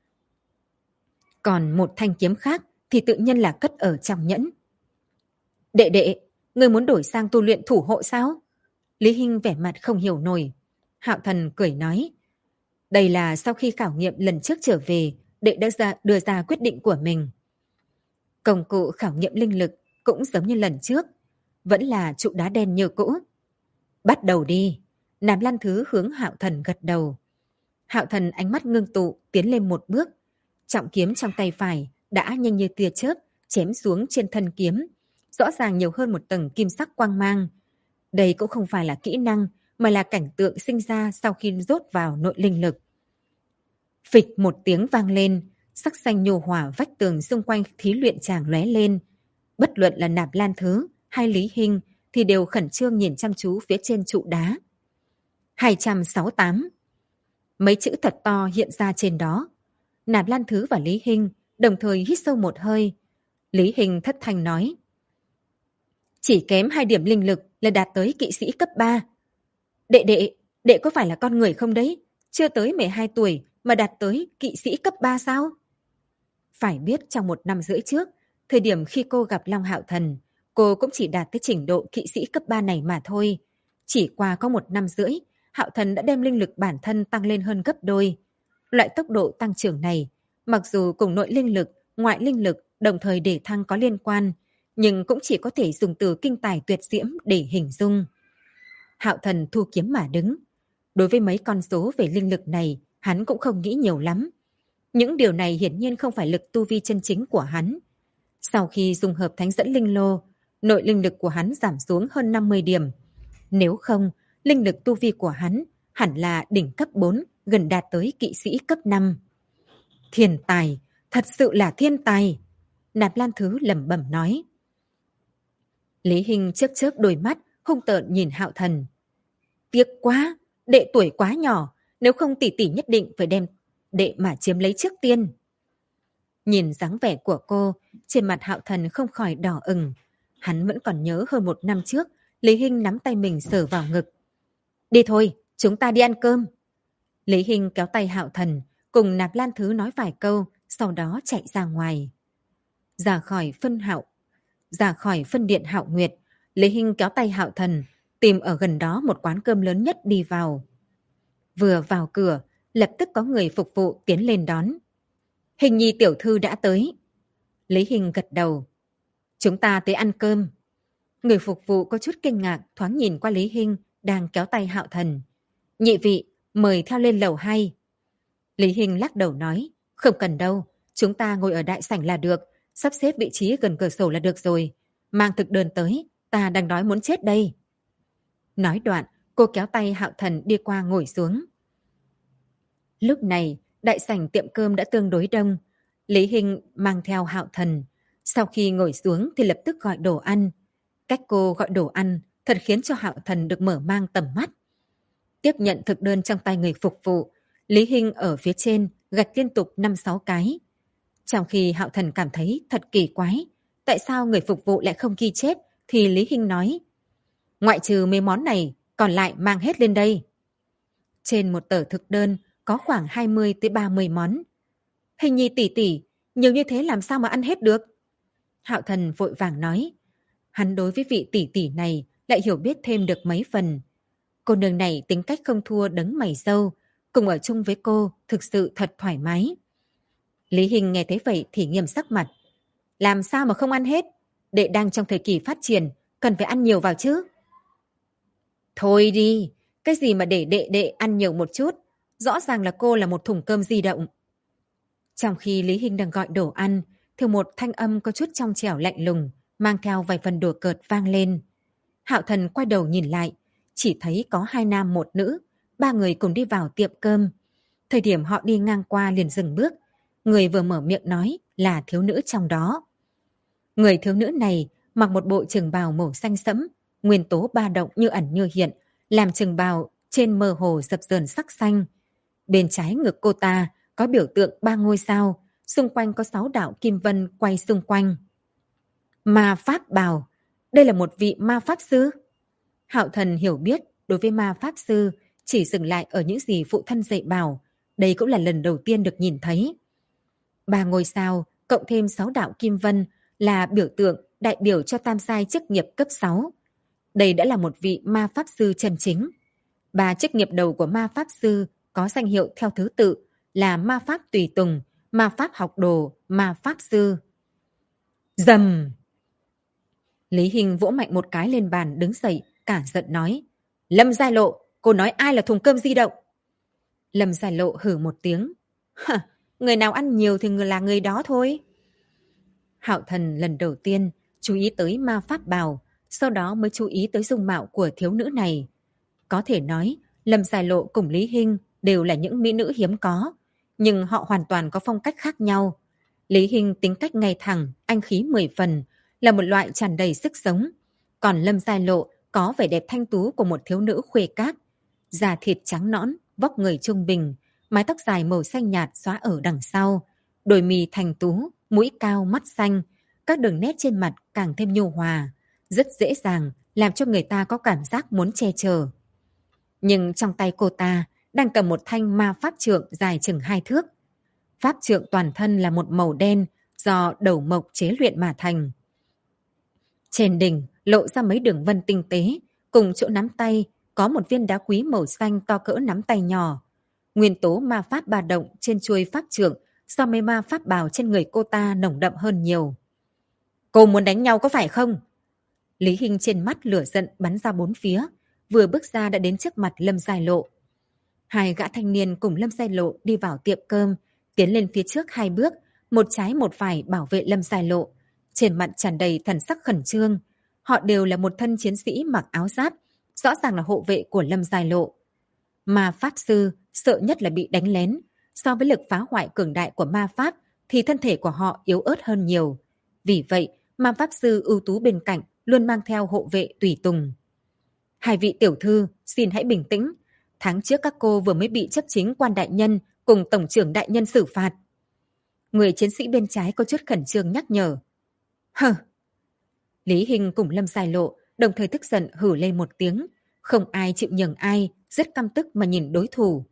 Còn một thanh kiếm khác thì tự nhiên là cất ở trong nhẫn. Đệ đệ, ngươi muốn đổi sang tu luyện thủ hộ sao? Lý Hinh vẻ mặt không hiểu nổi. Hạo Thần cười nói. Đây là sau khi khảo nghiệm lần trước trở về, đệ đã đưa ra quyết định của mình. Công cụ khảo nghiệm linh lực cũng giống như lần trước, vẫn là trụ đá đen như cũ. Bắt đầu đi. Nạp Lan Thứ hướng Hạo Thần gật đầu. Hạo Thần ánh mắt ngưng tụ, tiến lên một bước. Trọng kiếm trong tay phải đã nhanh như tia chớp chém xuống trên thân kiếm, rõ ràng nhiều hơn một tầng kim sắc quang mang. Đây cũng không phải là kỹ năng, mà là cảnh tượng sinh ra sau khi dốt vào nội linh lực. Phịch một tiếng vang lên, sắc xanh nhô hỏa vách tường xung quanh thí luyện tràng lóe lên. Bất luận là Nạp Lan Thứ hay Lý Hinh thì đều khẩn trương nhìn chăm chú phía trên trụ đá. 268. Mấy chữ thật to hiện ra trên đó. Nạp Lan Thứ và Lý Hinh đồng thời hít sâu một hơi. Lý Hinh thất thanh nói. Chỉ kém 2 điểm linh lực là đạt tới kỵ sĩ cấp 3. Đệ có phải là con người không đấy? Chưa tới 12 tuổi mà đạt tới kỵ sĩ cấp 3 sao? Phải biết trong 1 năm rưỡi trước, thời điểm khi cô gặp Long Hạo Thần, cô cũng chỉ đạt tới trình độ kỵ sĩ cấp 3 này mà thôi. Chỉ qua có 1 năm rưỡi, Hạo Thần đã đem linh lực bản thân tăng lên hơn gấp đôi. Loại tốc độ tăng trưởng này, mặc dù cùng nội linh lực, ngoại linh lực đồng thời để thăng có liên quan, nhưng cũng chỉ có thể dùng từ kinh tài tuyệt diễm để hình dung. Hạo Thần thu kiếm mà đứng. Đối với mấy con số về linh lực này, hắn cũng không nghĩ nhiều lắm. Những điều này hiển nhiên không phải lực tu vi chân chính của hắn. Sau khi dùng hợp thánh dẫn linh lô, nội linh lực của hắn giảm xuống hơn 50 điểm. Nếu không, linh lực tu vi của hắn hẳn là đỉnh cấp 4, gần đạt tới kỵ sĩ cấp 5. Thiên tài, thật sự là thiên tài. Nạp Lan Thứ lẩm bẩm nói. Lý Hinh chớp chớp đôi mắt, hung tợn nhìn Hạo Thần. Tiếc quá, đệ tuổi quá nhỏ, nếu không tỷ tỷ nhất định phải đem đệ mà chiếm lấy trước tiên. Nhìn dáng vẻ của cô, trên mặt Hạo Thần không khỏi đỏ ửng. Hắn vẫn còn nhớ hơn 1 năm trước, Lý Hinh nắm tay mình sờ vào ngực. Đi thôi, chúng ta đi ăn cơm. Lý Hinh kéo tay Hạo Thần, cùng Nạp Lan Thứ nói vài câu, sau đó chạy ra ngoài. Ra khỏi phân Hạo, ra khỏi phân điện Hạo Nguyệt, Lý Hinh kéo tay Hạo Thần, tìm ở gần đó một quán cơm lớn nhất đi vào. Vừa vào cửa, lập tức có người phục vụ tiến lên đón. Hình nhi tiểu thư đã tới. Lý Hinh gật đầu. Chúng ta tới ăn cơm. Người phục vụ có chút kinh ngạc thoáng nhìn qua Lý Hinh đang kéo tay Hạo Thần. Nhị vị, mời theo lên lầu 2. Lý Hinh lắc đầu nói, không cần đâu, chúng ta ngồi ở đại sảnh là được, sắp xếp vị trí gần cửa sổ là được rồi. Mang thực đơn tới, ta đang đói muốn chết đây. Nói đoạn, cô kéo tay Hạo Thần đi qua ngồi xuống. Lúc này, đại sảnh tiệm cơm đã tương đối đông. Lý Hinh mang theo Hạo Thần. Sau khi ngồi xuống thì lập tức gọi đồ ăn. Cách cô gọi đồ ăn thật khiến cho Hạo Thần được mở mang tầm mắt. Tiếp nhận thực đơn trong tay người phục vụ, Lý Hinh ở phía trên gạch liên tục 5-6 cái. Trong khi Hạo Thần cảm thấy thật kỳ quái, tại sao người phục vụ lại không ghi chép, thì Lý Hinh nói, ngoại trừ mấy món này, còn lại mang hết lên đây. Trên một tờ thực đơn có khoảng 20-30 món. Hình nhi tỷ tỷ, nhiều như thế làm sao mà ăn hết được? Hạo Thần vội vàng nói, hắn đối với vị tỷ tỷ này lại hiểu biết thêm được mấy phần. Cô nương này tính cách không thua đấng mày râu, cùng ở chung với cô thực sự thật thoải mái. Lý Hinh nghe thấy vậy thì nghiêm sắc mặt. Làm sao mà không ăn hết? Đệ đang trong thời kỳ phát triển, cần phải ăn nhiều vào chứ. Thôi đi, cái gì mà để đệ ăn nhiều một chút, rõ ràng là cô là một thùng cơm di động. Trong khi Lý Hinh đang gọi đồ ăn, thì một thanh âm có chút trong trẻo lạnh lùng, mang theo vài phần đùa cợt vang lên. Hạo Thần quay đầu nhìn lại, chỉ thấy có 2 nam 1 nữ, 3 người cùng đi vào tiệm cơm. Thời điểm họ đi ngang qua liền dừng bước, người vừa mở miệng nói là thiếu nữ trong đó. Người thiếu nữ này mặc một bộ trường bào màu xanh sẫm, nguyên tố ba động như ẩn như hiện, làm trường bào trên mơ hồ dập dờn sắc xanh. Bên trái ngực cô ta có biểu tượng 3 ngôi sao, xung quanh có 6 đạo kim vân quay xung quanh. Ma pháp bào, đây là một vị ma pháp sư. Hạo Thần hiểu biết đối với ma pháp sư chỉ dừng lại ở những gì phụ thân dạy bảo, đây cũng là lần đầu tiên được nhìn thấy. 3 ngôi sao cộng thêm 6 đạo kim vân là biểu tượng đại biểu cho tam giai chức nghiệp cấp 6. Đây đã là một vị ma pháp sư chân chính. 3 chức nghiệp đầu của ma pháp sư có danh hiệu theo thứ tự là ma pháp tùy tùng, ma pháp học đồ, ma pháp sư. Dầm! Lý Hinh vỗ mạnh một cái lên bàn đứng dậy, cả giận nói. Lâm Giai Lộ, cô nói ai là thùng cơm di động? Lâm Giai Lộ hử một tiếng. Hả, người nào ăn nhiều thì người là người đó thôi. Hạo Thần lần đầu tiên chú ý tới ma pháp bào, sau đó mới chú ý tới dung mạo của thiếu nữ này. Có thể nói, Lâm Giai Lộ cùng Lý Hinh đều là những mỹ nữ hiếm có, nhưng họ hoàn toàn có phong cách khác nhau. Lý Hinh tính cách ngay thẳng, anh khí 10 phần, là một loại tràn đầy sức sống. Còn Lâm Giai Lộ có vẻ đẹp thanh tú của một thiếu nữ khuê các. Da thịt trắng nõn, vóc người trung bình, mái tóc dài màu xanh nhạt xóa ở đằng sau, đôi mì thành tú, mũi cao, mắt xanh, các đường nét trên mặt càng thêm nhu hòa, rất dễ dàng làm cho người ta có cảm giác muốn che chở. Nhưng trong tay cô ta đang cầm một thanh ma pháp trượng dài chừng 2 thước. Pháp trượng toàn thân là một màu đen do đầu mộc chế luyện mà thành. Trên đỉnh lộ ra mấy đường vân tinh tế, cùng chỗ nắm tay có một viên đá quý màu xanh to cỡ nắm tay nhỏ. Nguyên tố ma pháp ba động trên chuôi pháp trượng so với ma pháp bào trên người cô ta nồng đậm hơn nhiều. Cô muốn đánh nhau có phải không? Lý Hinh trên mắt lửa giận bắn ra 4 phía, vừa bước ra đã đến trước mặt Lâm Giai Lộ. 2 gã thanh niên cùng Lâm Giai Lộ đi vào tiệm cơm, tiến lên phía trước 2 bước, một trái một phải bảo vệ Lâm Giai Lộ. Trên mặt tràn đầy thần sắc khẩn trương. Họ đều là một thân chiến sĩ mặc áo giáp, rõ ràng là hộ vệ của Lâm Giai Lộ. Ma pháp sư sợ nhất là bị đánh lén. So với lực phá hoại cường đại của ma pháp thì thân thể của họ yếu ớt hơn nhiều. Vì vậy, ma pháp sư ưu tú bên cạnh luôn mang theo hộ vệ tùy tùng. 2 vị tiểu thư, xin hãy bình tĩnh. Tháng trước các cô vừa mới bị chấp chính quan đại nhân cùng tổng trưởng đại nhân xử phạt. Người chiến sĩ bên trái có chút khẩn trương nhắc nhở. Hừ! Lý Hinh cùng Lâm Giai Lộ đồng thời tức giận hử lên một tiếng. Không ai chịu nhường ai, rất căm tức mà nhìn đối thủ.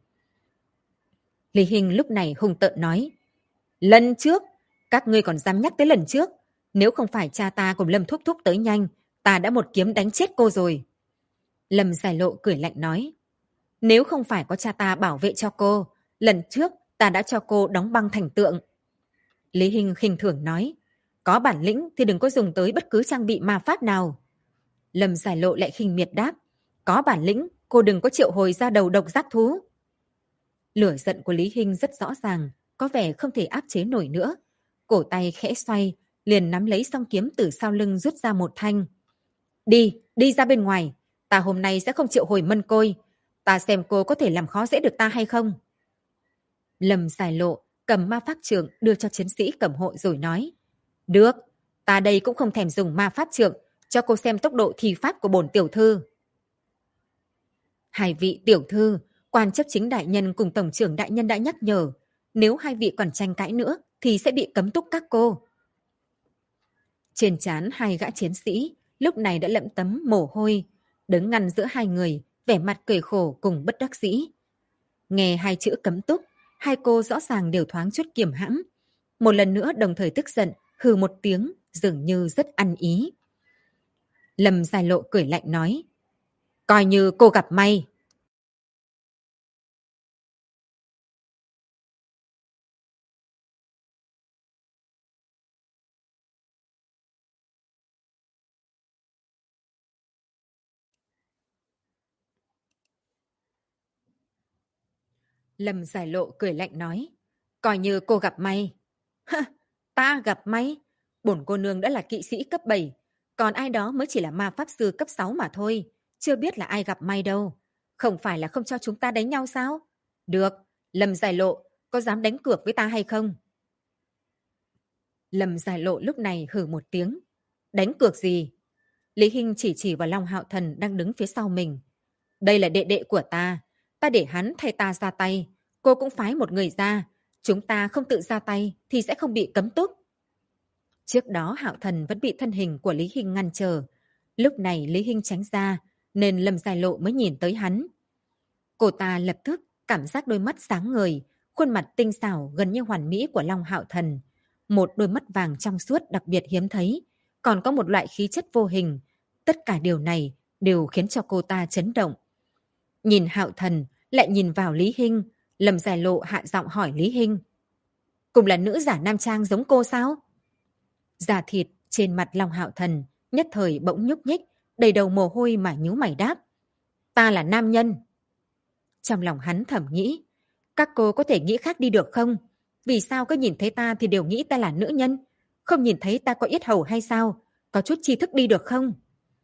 Lý Hinh lúc này hung tợn nói. Lần trước, các ngươi còn dám nhắc tới lần trước. Nếu không phải cha ta cùng Lâm Thúc Thúc tới nhanh, ta đã một kiếm đánh chết cô rồi. Lâm Giải Lộ cười lạnh nói. Nếu không phải có cha ta bảo vệ cho cô, lần trước ta đã cho cô đóng băng thành tượng. Lý Hinh khinh thường nói. Có bản lĩnh thì đừng có dùng tới bất cứ trang bị ma pháp nào. Lâm Giải Lộ lại khinh miệt đáp. Có bản lĩnh, cô đừng có triệu hồi ra đầu độc giác thú. Lửa giận của Lý Hinh rất rõ ràng, có vẻ không thể áp chế nổi nữa. Cổ tay khẽ xoay, liền nắm lấy song kiếm từ sau lưng rút ra một thanh. Đi ra bên ngoài. Ta hôm nay sẽ không triệu hồi Mân Côi. Ta xem cô có thể làm khó dễ được ta hay không. Lâm Giải Lộ cầm ma pháp trượng đưa cho chiến sĩ cầm hộ rồi nói. Được, ta đây cũng không thèm dùng ma pháp trượng, cho cô xem tốc độ thi pháp của bổn tiểu thư. Hai vị tiểu thư, quan chấp chính đại nhân cùng tổng trưởng đại nhân đã nhắc nhở, nếu hai vị còn tranh cãi nữa thì sẽ bị cấm túc các cô. Trên trán hai gã chiến sĩ lúc này đã lẫm tấm mồ hôi, đứng ngăn giữa hai người, vẻ mặt cười khổ cùng bất đắc dĩ. Nghe hai chữ cấm túc, hai cô rõ ràng đều thoáng chút kiềm hãm. Một lần nữa đồng thời tức giận, hừ một tiếng, dường như rất ăn ý. Lâm Giải Lộ cười lạnh nói. Coi như cô gặp may. Lâm Giải Lộ cười lạnh nói. Coi như cô gặp may. Ha, ta gặp may. Bổn cô nương đã là kỵ sĩ cấp 7. Còn ai đó mới chỉ là ma pháp sư cấp 6 mà thôi. Chưa biết là ai gặp may đâu. Không phải là không cho chúng ta đánh nhau sao? Được, Lâm Giải Lộ, có dám đánh cược với ta hay không? Lâm Giải Lộ lúc này hừ một tiếng. Đánh cược gì? Lý Hinh chỉ vào Long Hạo Thần đang đứng phía sau mình. Đây là đệ đệ của ta. Ta để hắn thay ta ra tay. Cô cũng phái một người ra. Chúng ta không tự ra tay thì sẽ không bị cấm túc. Trước đó Hạo Thần vẫn bị thân hình của Lý Hinh ngăn trở. Lúc này Lý Hinh tránh ra, nên Lâm Giải Lộ mới nhìn tới hắn. Cô ta lập tức cảm giác đôi mắt sáng ngời, khuôn mặt tinh xảo gần như hoàn mỹ của Long Hạo Thần. Một đôi mắt vàng trong suốt đặc biệt hiếm thấy, còn có một loại khí chất vô hình. Tất cả điều này đều khiến cho cô ta chấn động. Nhìn Hạo Thần, lại nhìn vào Lý Hinh, Lâm Giải Lộ hạ giọng hỏi Lý Hinh. Cùng là nữ giả nam trang giống cô sao? Da thịt trên mặt Long Hạo Thần nhất thời bỗng nhúc nhích, đầy đầu mồ hôi mà nhíu mày đáp. Ta là nam nhân. Trong lòng hắn thầm nghĩ, các cô có thể nghĩ khác đi được không? Vì sao cứ nhìn thấy ta thì đều nghĩ ta là nữ nhân? Không nhìn thấy ta có yết hầu hay sao? Có chút tri thức đi được không?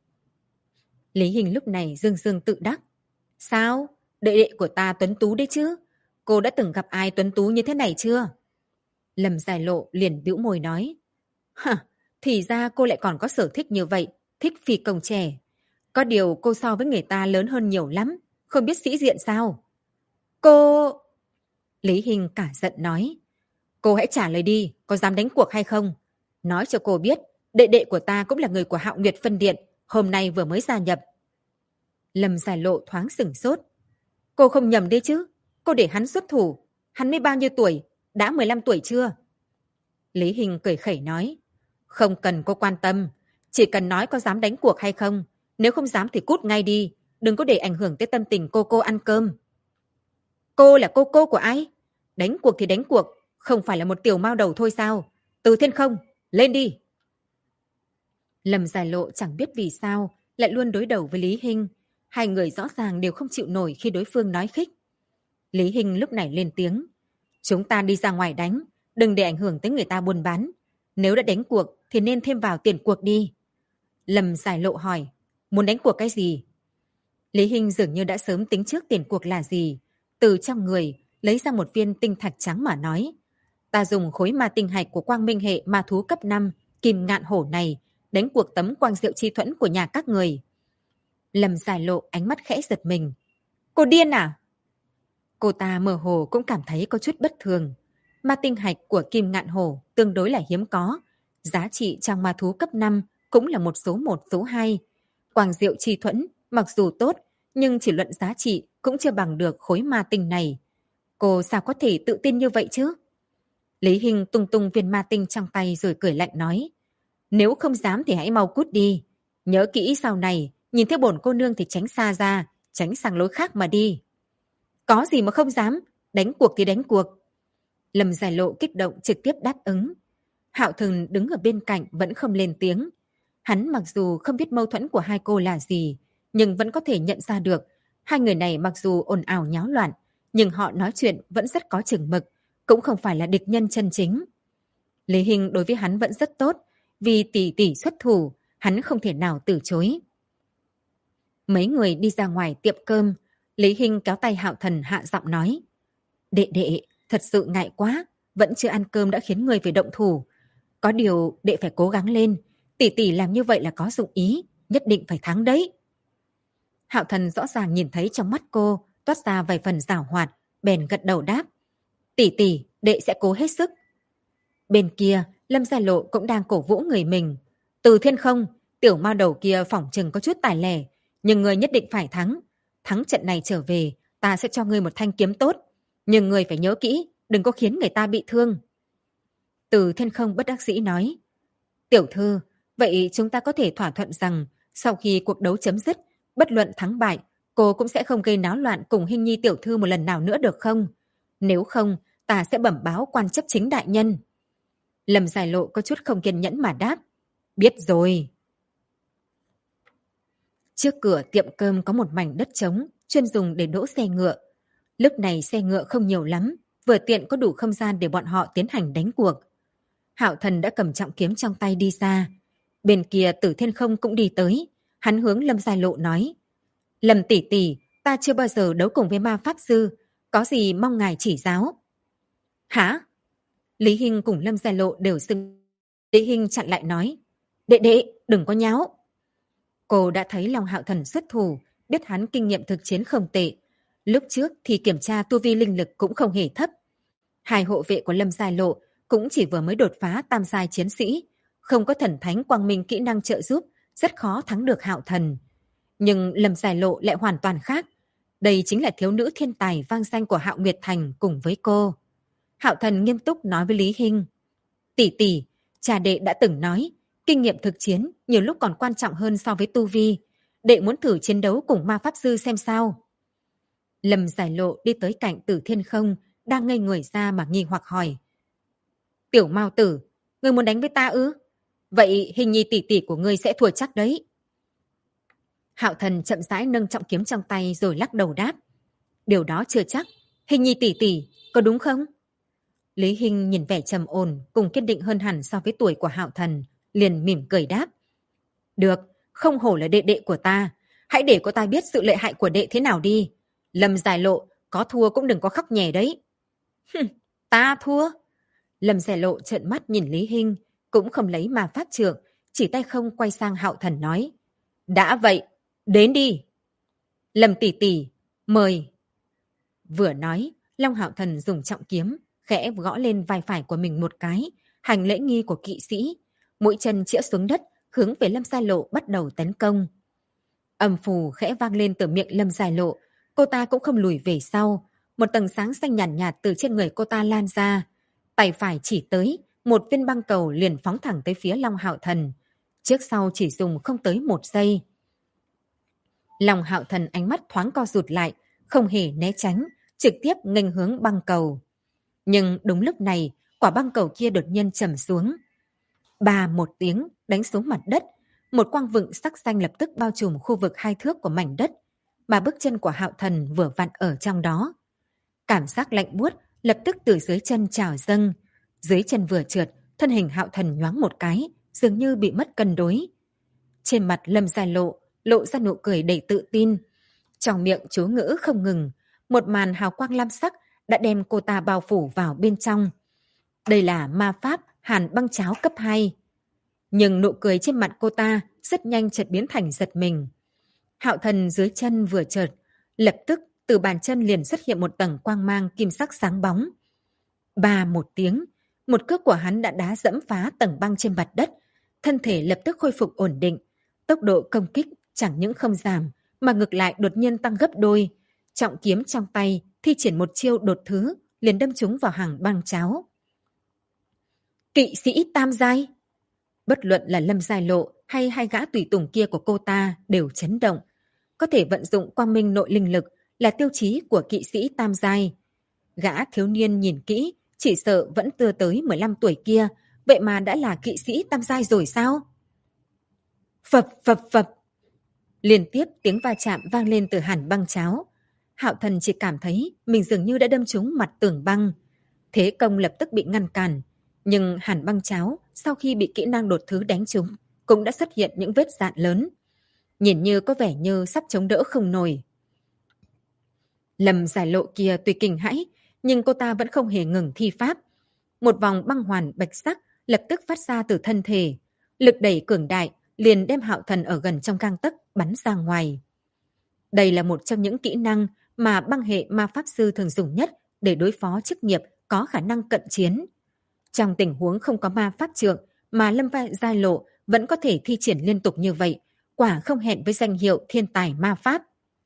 Lý Hình lúc này dưng dưng tự đắc. Sao? Đệ đệ của ta tuấn tú đấy chứ? Cô đã từng gặp ai tuấn tú như thế này chưa? Lâm Giải Lộ liền bĩu môi nói. Hả, thì ra cô lại còn có sở thích như vậy, thích phi công trẻ. Có điều cô so với người ta lớn hơn nhiều lắm, không biết sĩ diện sao? Cô... Lý Hình cả giận nói. Cô hãy trả lời đi, có dám đánh cuộc hay không? Nói cho cô biết, đệ đệ của ta cũng là người của Hạo Nguyệt Phân Điện, hôm nay vừa mới gia nhập. Lâm Giải Lộ thoáng sửng sốt. Cô không nhầm đấy chứ, cô để hắn xuất thủ. Hắn mới bao nhiêu tuổi, đã 15 tuổi chưa? Lý Hình cười khẩy nói. Không cần cô quan tâm, chỉ cần nói có dám đánh cuộc hay không. Nếu không dám thì cút ngay đi, đừng có để ảnh hưởng tới tâm tình cô ăn cơm. Cô là cô của ai? Đánh cuộc thì đánh cuộc, không phải là một tiểu mao đầu thôi sao? Từ Thiên Không, lên đi. Lâm Giải Lộ chẳng biết vì sao lại luôn đối đầu với Lý Hinh. Hai người rõ ràng đều không chịu nổi khi đối phương nói khích. Lý Hinh lúc này lên tiếng. Chúng ta đi ra ngoài đánh, đừng để ảnh hưởng tới người ta buôn bán. Nếu đã đánh cuộc thì nên thêm vào tiền cuộc đi. Lâm Giải Lộ hỏi, muốn đánh cuộc cái gì? Lý Hinh dường như đã sớm tính trước tiền cuộc là gì. Từ trong người lấy ra một viên tinh thạch trắng mà nói. Ta dùng khối ma tinh hạch của quang minh hệ ma thú cấp 5, Kim Ngạn Hổ này, đánh cuộc tấm quang diệu chi thuẫn của nhà các người. Lâm Giải Lộ ánh mắt khẽ giật mình. Cô điên à? Cô ta mơ hồ cũng cảm thấy có chút bất thường. Ma tinh hạch của Kim Ngạn Hổ tương đối là hiếm có. Giá trị trong ma thú cấp 5 cũng là một số 2. Quang diệu chi thuẫn mặc dù tốt, nhưng chỉ luận giá trị cũng chưa bằng được khối ma tinh này. Cô sao có thể tự tin như vậy chứ? Lý Hinh tung tung viên ma tinh trong tay rồi cười lạnh nói. Nếu không dám thì hãy mau cút đi. Nhớ kỹ sau này, nhìn thấy bổn cô nương thì tránh xa ra, tránh sang lối khác mà đi. Có gì mà không dám, đánh cuộc thì đánh cuộc. Lâm Giải Lộ kích động trực tiếp đáp ứng. Hạo Thần đứng ở bên cạnh vẫn không lên tiếng. Hắn mặc dù không biết mâu thuẫn của hai cô là gì, nhưng vẫn có thể nhận ra được. Hai người này mặc dù ồn ào nháo loạn, nhưng họ nói chuyện vẫn rất có chừng mực, cũng không phải là địch nhân chân chính. Lý Hinh đối với hắn vẫn rất tốt, vì tỷ tỷ xuất thủ, hắn không thể nào từ chối. Mấy người đi ra ngoài tiệm cơm, Lý Hinh kéo tay Hạo Thần hạ giọng nói. Đệ đệ, thật sự ngại quá, vẫn chưa ăn cơm đã khiến người phải động thủ. Có điều đệ phải cố gắng lên, tỷ tỷ làm như vậy là có dụng ý, nhất định phải thắng đấy. Hạo Thần rõ ràng nhìn thấy trong mắt cô toát ra vài phần giảo hoạt, bèn gật đầu đáp. Tỷ tỷ, đệ sẽ cố hết sức. Bên kia, Lâm Gia Lộ cũng đang cổ vũ người mình. Từ Thiên Không, tiểu mao đầu kia phỏng chừng có chút tài lẻ, nhưng người nhất định phải thắng. Thắng trận này trở về, ta sẽ cho ngươi một thanh kiếm tốt. Nhưng người phải nhớ kỹ, đừng có khiến người ta bị thương. Từ Thiên Không bất đắc dĩ nói. Tiểu thư, vậy chúng ta có thể thỏa thuận rằng sau khi cuộc đấu chấm dứt, bất luận thắng bại, cô cũng sẽ không gây náo loạn cùng Hinh Nhi tiểu thư một lần nào nữa được không? Nếu không, ta sẽ bẩm báo quan chấp chính đại nhân. Lâm Giải Lộ có chút không kiên nhẫn mà đáp. Biết rồi. Trước cửa tiệm cơm có một mảnh đất trống, chuyên dùng để đỗ xe ngựa. Lúc này xe ngựa không nhiều lắm, vừa tiện có đủ không gian để bọn họ tiến hành đánh cuộc. Hạo Thần đã cầm trọng kiếm trong tay đi ra. Bên kia Tử Thiên Không cũng đi tới. Hắn hướng Lâm Giải Lộ nói. Lâm tỷ tỷ, ta chưa bao giờ đấu cùng với ma pháp sư. Có gì mong ngài chỉ giáo. Hả? Lý Hinh cùng Lâm Giải Lộ đều sưng. Lý Hinh chặn lại nói. Đệ đệ, đừng có nháo. Cô đã thấy Long Hạo Thần xuất thủ, biết hắn kinh nghiệm thực chiến không tệ. Lúc trước thì kiểm tra tu vi linh lực cũng không hề thấp. Hai hộ vệ của Lâm Giải Lộ cũng chỉ vừa mới đột phá tam giai chiến sĩ, không có thần thánh quang minh kỹ năng trợ giúp, rất khó thắng được Hạo Thần. Nhưng Lâm Giải Lộ lại hoàn toàn khác. Đây chính là thiếu nữ thiên tài vang danh của Hạo Nguyệt Thành cùng với cô. Hạo Thần nghiêm túc nói với Lý Hinh. Tỷ tỷ, cha đệ đã từng nói, kinh nghiệm thực chiến nhiều lúc còn quan trọng hơn so với tu vi. Đệ muốn thử chiến đấu cùng ma pháp sư xem sao. Lâm Giải Lộ đi tới cạnh Tử Thiên Không, đang ngây người ra mà nghi hoặc hỏi. Tiểu Mao Tử, ngươi muốn đánh với ta ư? Vậy Hình Nhi tỷ tỷ của ngươi sẽ thua chắc đấy. Hạo Thần chậm rãi nâng trọng kiếm trong tay rồi lắc đầu đáp. Điều đó chưa chắc. Hình Nhi tỷ tỷ, có đúng không? Lý Hinh nhìn vẻ trầm ổn cùng kiên định hơn hẳn so với tuổi của Hạo Thần, liền mỉm cười đáp. Được, không hổ là đệ đệ của ta. Hãy để cô ta biết sự lợi hại của đệ thế nào đi. Lâm Giải Lộ, có thua cũng đừng có khóc nhè đấy. Ta thua? Lâm Giải Lộ trợn mắt nhìn Lý Hinh, cũng không lấy ma pháp trượng, chỉ tay không quay sang Hạo Thần nói. Đã vậy, đến đi. Lâm tỷ tỷ, mời. Vừa nói, Long Hạo Thần dùng trọng kiếm, khẽ gõ lên vai phải của mình một cái, hành lễ nghi của kỵ sĩ. Mũi chân chĩa xuống đất, hướng về Lâm Giải Lộ bắt đầu tấn công. Âm phù khẽ vang lên từ miệng Lâm Giải Lộ, cô ta cũng không lùi về sau. Một tầng sáng xanh nhàn nhạt từ trên người cô ta lan ra. Tay phải chỉ tới, một viên băng cầu liền phóng thẳng tới phía Long Hạo Thần. Trước sau chỉ dùng không tới 1 giây. Long Hạo Thần ánh mắt thoáng co rụt lại, không hề né tránh, trực tiếp nghênh hướng băng cầu. Nhưng đúng lúc này, quả băng cầu kia đột nhiên trầm xuống. Ba một tiếng đánh xuống mặt đất, một quang vựng sắc xanh lập tức bao trùm khu vực 2 thước của mảnh đất, mà bước chân của Hạo Thần vừa vặn ở trong đó. Cảm giác lạnh buốt lập tức từ dưới chân trào dâng, dưới chân vừa trượt, thân hình Hạo Thần nhoáng một cái, dường như bị mất cân đối. Trên mặt Lâm Giải Lộ lộ ra nụ cười đầy tự tin, trong miệng chú ngữ không ngừng, một màn hào quang lam sắc đã đem cô ta bao phủ vào bên trong. Đây là ma pháp Hàn Băng Cháo cấp 2. Nhưng nụ cười trên mặt cô ta rất nhanh chợt biến thành giật mình. Hạo Thần dưới chân vừa chợt, lập tức từ bàn chân liền xuất hiện một tầng quang mang kim sắc sáng bóng. Ba một tiếng, một cước của hắn đã đá dẫm phá tầng băng trên mặt đất, thân thể lập tức khôi phục ổn định. Tốc độ công kích chẳng những không giảm, mà ngược lại đột nhiên tăng gấp đôi. Trọng kiếm trong tay thi triển một chiêu đột thứ, liền đâm trúng vào hàng băng cháo. Kỵ sĩ tam giai! Bất luận là Lâm Giai Lộ hay hai gã tùy tùng kia của cô ta đều chấn động. Có thể vận dụng quang minh nội linh lực là tiêu chí của kỵ sĩ tam giai. Gã thiếu niên nhìn kỹ, chỉ sợ vẫn chưa tới 15 tuổi kia, vậy mà đã là kỵ sĩ tam giai rồi sao? Phập phập phập. Liên tiếp tiếng va chạm vang lên từ hàn băng cháo. Hạo Thần chỉ cảm thấy mình dường như đã đâm trúng mặt tường băng. Thế công lập tức bị ngăn cản. Nhưng hàn băng cháo sau khi bị kỹ năng đột thứ đánh trúng cũng đã xuất hiện những vết rạn lớn. Nhìn như có vẻ như sắp chống đỡ không nổi. Lâm Giải Lộ kia tuy kinh hãi, nhưng cô ta vẫn không hề ngừng thi pháp. Một vòng băng hoàn bạch sắc lập tức phát ra từ thân thể. Lực đẩy cường đại liền đem Hạo Thần ở gần trong gang tấc bắn ra ngoài. Đây là một trong những kỹ năng mà băng hệ ma pháp sư thường dùng nhất để đối phó chức nghiệp có khả năng cận chiến. Trong tình huống không có ma pháp trượng mà Lâm Giai Lộ vẫn có thể thi triển liên tục như vậy, quả không hẹn với danh hiệu thiên tài ma pháp.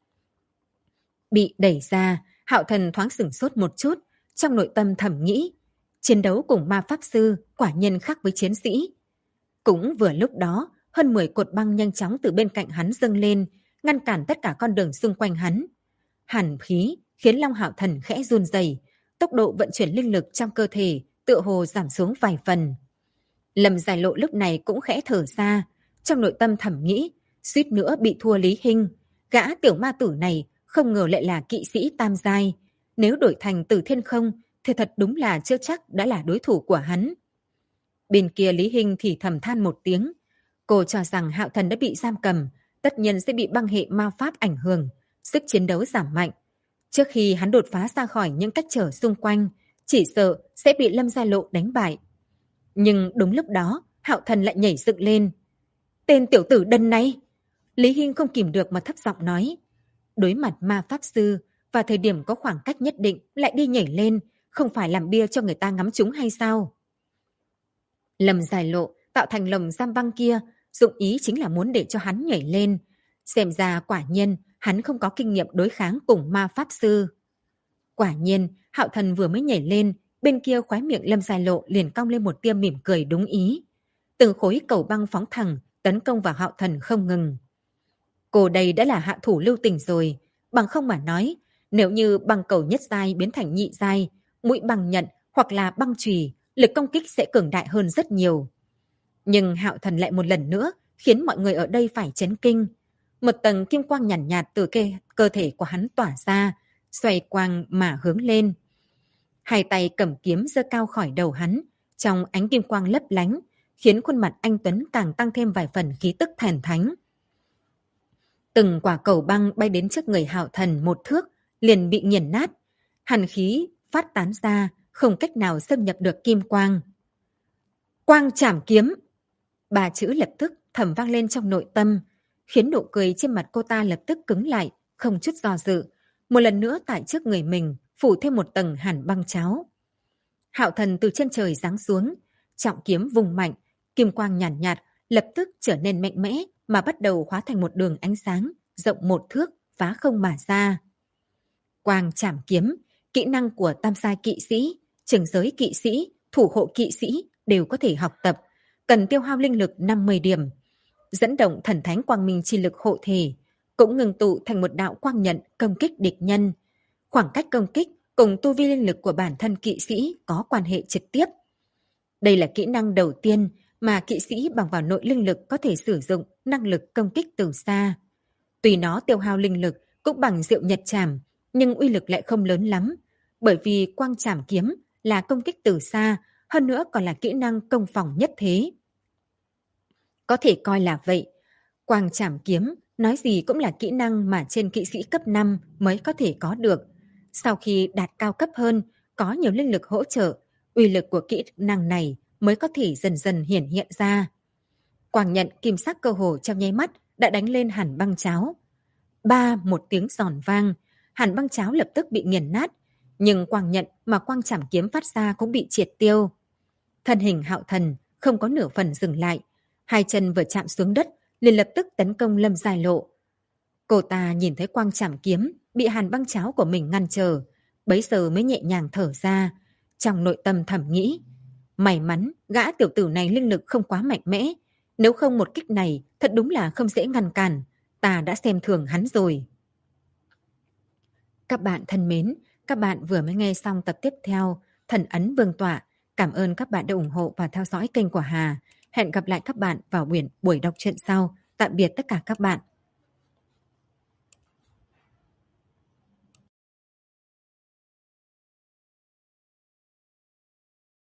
Bị đẩy ra, Hạo Thần thoáng sửng sốt một chút, trong nội tâm thầm nghĩ, chiến đấu cùng ma pháp sư quả nhiên khác với chiến sĩ. Cũng vừa lúc đó, hơn 10 cột băng nhanh chóng từ bên cạnh hắn dâng lên, ngăn cản tất cả con đường xung quanh hắn. Hàn khí khiến Long Hạo Thần khẽ run rẩy, tốc độ vận chuyển linh lực trong cơ thể tựa hồ giảm xuống vài phần. Lâm Giải Lộ lúc này cũng khẽ thở ra, trong nội tâm thầm nghĩ, suýt nữa bị thua Lý Hinh. Gã tiểu ma tử này không ngờ lại là kỵ sĩ tam giai. Nếu đổi thành Từ Thiên Không thì thật đúng là chưa chắc đã là đối thủ của hắn. Bên kia Lý Hinh thì thầm than một tiếng. Cô cho rằng Hạo Thần đã bị giam cầm, tất nhiên sẽ bị băng hệ ma pháp ảnh hưởng, sức chiến đấu giảm mạnh. Trước khi hắn đột phá ra khỏi những cách trở xung quanh, chỉ sợ sẽ bị Lâm Gia Lộ đánh bại. Nhưng đúng lúc đó, Hạo Thần lại nhảy dựng lên. Tên tiểu tử đần này! Lý Hinh không kìm được mà thấp giọng nói. Đối mặt ma pháp sư, và thời điểm có khoảng cách nhất định lại đi nhảy lên, không phải làm bia cho người ta ngắm chúng hay sao? Lâm Giải Lộ tạo thành lồng giam băng kia, dụng ý chính là muốn để cho hắn nhảy lên. Xem ra quả nhiên hắn không có kinh nghiệm đối kháng cùng ma pháp sư. Quả nhiên, Hạo Thần vừa mới nhảy lên, bên kia khóe miệng Lâm Giải Lộ liền cong lên một tia mỉm cười đúng ý. Từng khối cầu băng phóng thẳng, tấn công vào Hạo Thần không ngừng. Cô đây đã là hạ thủ lưu tình rồi, bằng không mà nói, nếu như băng cầu nhất giai biến thành nhị giai, mũi băng nhận hoặc là băng chùy, lực công kích sẽ cường đại hơn rất nhiều. Nhưng Hạo Thần lại một lần nữa khiến mọi người ở đây phải chấn kinh. Một tầng kim quang nhàn nhạt, từ cơ thể của hắn tỏa ra, xoay quang mà hướng lên. Hai tay cầm kiếm giơ cao khỏi đầu hắn, trong ánh kim quang lấp lánh, khiến khuôn mặt anh Tuấn càng tăng thêm vài phần khí tức thần thánh. Từng quả cầu băng bay đến trước người Hạo Thần một thước, liền bị nghiền nát. Hàn khí phát tán ra, không cách nào xâm nhập được kim quang. Quang trảm kiếm! Ba chữ lập tức thầm vang lên trong nội tâm, khiến nụ cười trên mặt cô ta lập tức cứng lại, không chút do dự. Một lần nữa tại trước người mình, phủ thêm một tầng hàn băng cháo. Hạo Thần từ trên trời giáng xuống, trọng kiếm vùng mạnh, kim quang nhàn nhạt, lập tức trở nên mạnh mẽ mà bắt đầu hóa thành một đường ánh sáng rộng một thước, phá không mà ra. Quang trảm kiếm, kỹ năng của tam giai kỵ sĩ, trường giới kỵ sĩ, thủ hộ kỵ sĩ đều có thể học tập, cần tiêu hao linh lực 50 điểm. Dẫn động thần thánh quang minh chi lực hộ thể, cũng ngừng tụ thành một đạo quang nhận công kích địch nhân. Khoảng cách công kích cùng tu vi linh lực của bản thân kỵ sĩ có quan hệ trực tiếp. Đây là kỹ năng đầu tiên mà kỵ sĩ bằng vào nội linh lực có thể sử dụng năng lực công kích từ xa. Tuy nó tiêu hao linh lực cũng bằng diệu nhật trảm, nhưng uy lực lại không lớn lắm, bởi vì quang trảm kiếm là công kích từ xa, hơn nữa còn là kỹ năng công phòng nhất thế. Có thể coi là vậy, quang trảm kiếm nói gì cũng là kỹ năng mà trên kỵ sĩ cấp 5 mới có thể có được. Sau khi đạt cao cấp hơn, có nhiều linh lực hỗ trợ, uy lực của kỹ năng này mới có thể dần dần hiển hiện ra. Quang nhận kim sắc cơ hồ trong nháy mắt đã đánh lên hàn băng cháo. Ba một tiếng giòn vang, hàn băng cháo lập tức bị nghiền nát, nhưng quang nhận mà quang trảm kiếm phát ra cũng bị triệt tiêu. Thân hình Hạo Thần không có nửa phần dừng lại, hai chân vừa chạm xuống đất liền lập tức tấn công Lâm Giai Lộ. Cô ta nhìn thấy quang trảm kiếm bị hàn băng cháo của mình ngăn trở, bấy giờ mới nhẹ nhàng thở ra, trong nội tâm thầm nghĩ, May mắn, gã tiểu tử này linh lực không quá mạnh mẽ. Nếu không một kích này, thật đúng là không dễ ngăn cản. Ta đã xem thường hắn rồi. Các bạn thân mến, các bạn vừa mới nghe xong tập tiếp theo Thần ấn vương tọa. Cảm ơn các bạn đã ủng hộ và theo dõi kênh của Hà. Hẹn gặp lại các bạn vào buổi đọc truyện sau. Tạm biệt tất cả các bạn.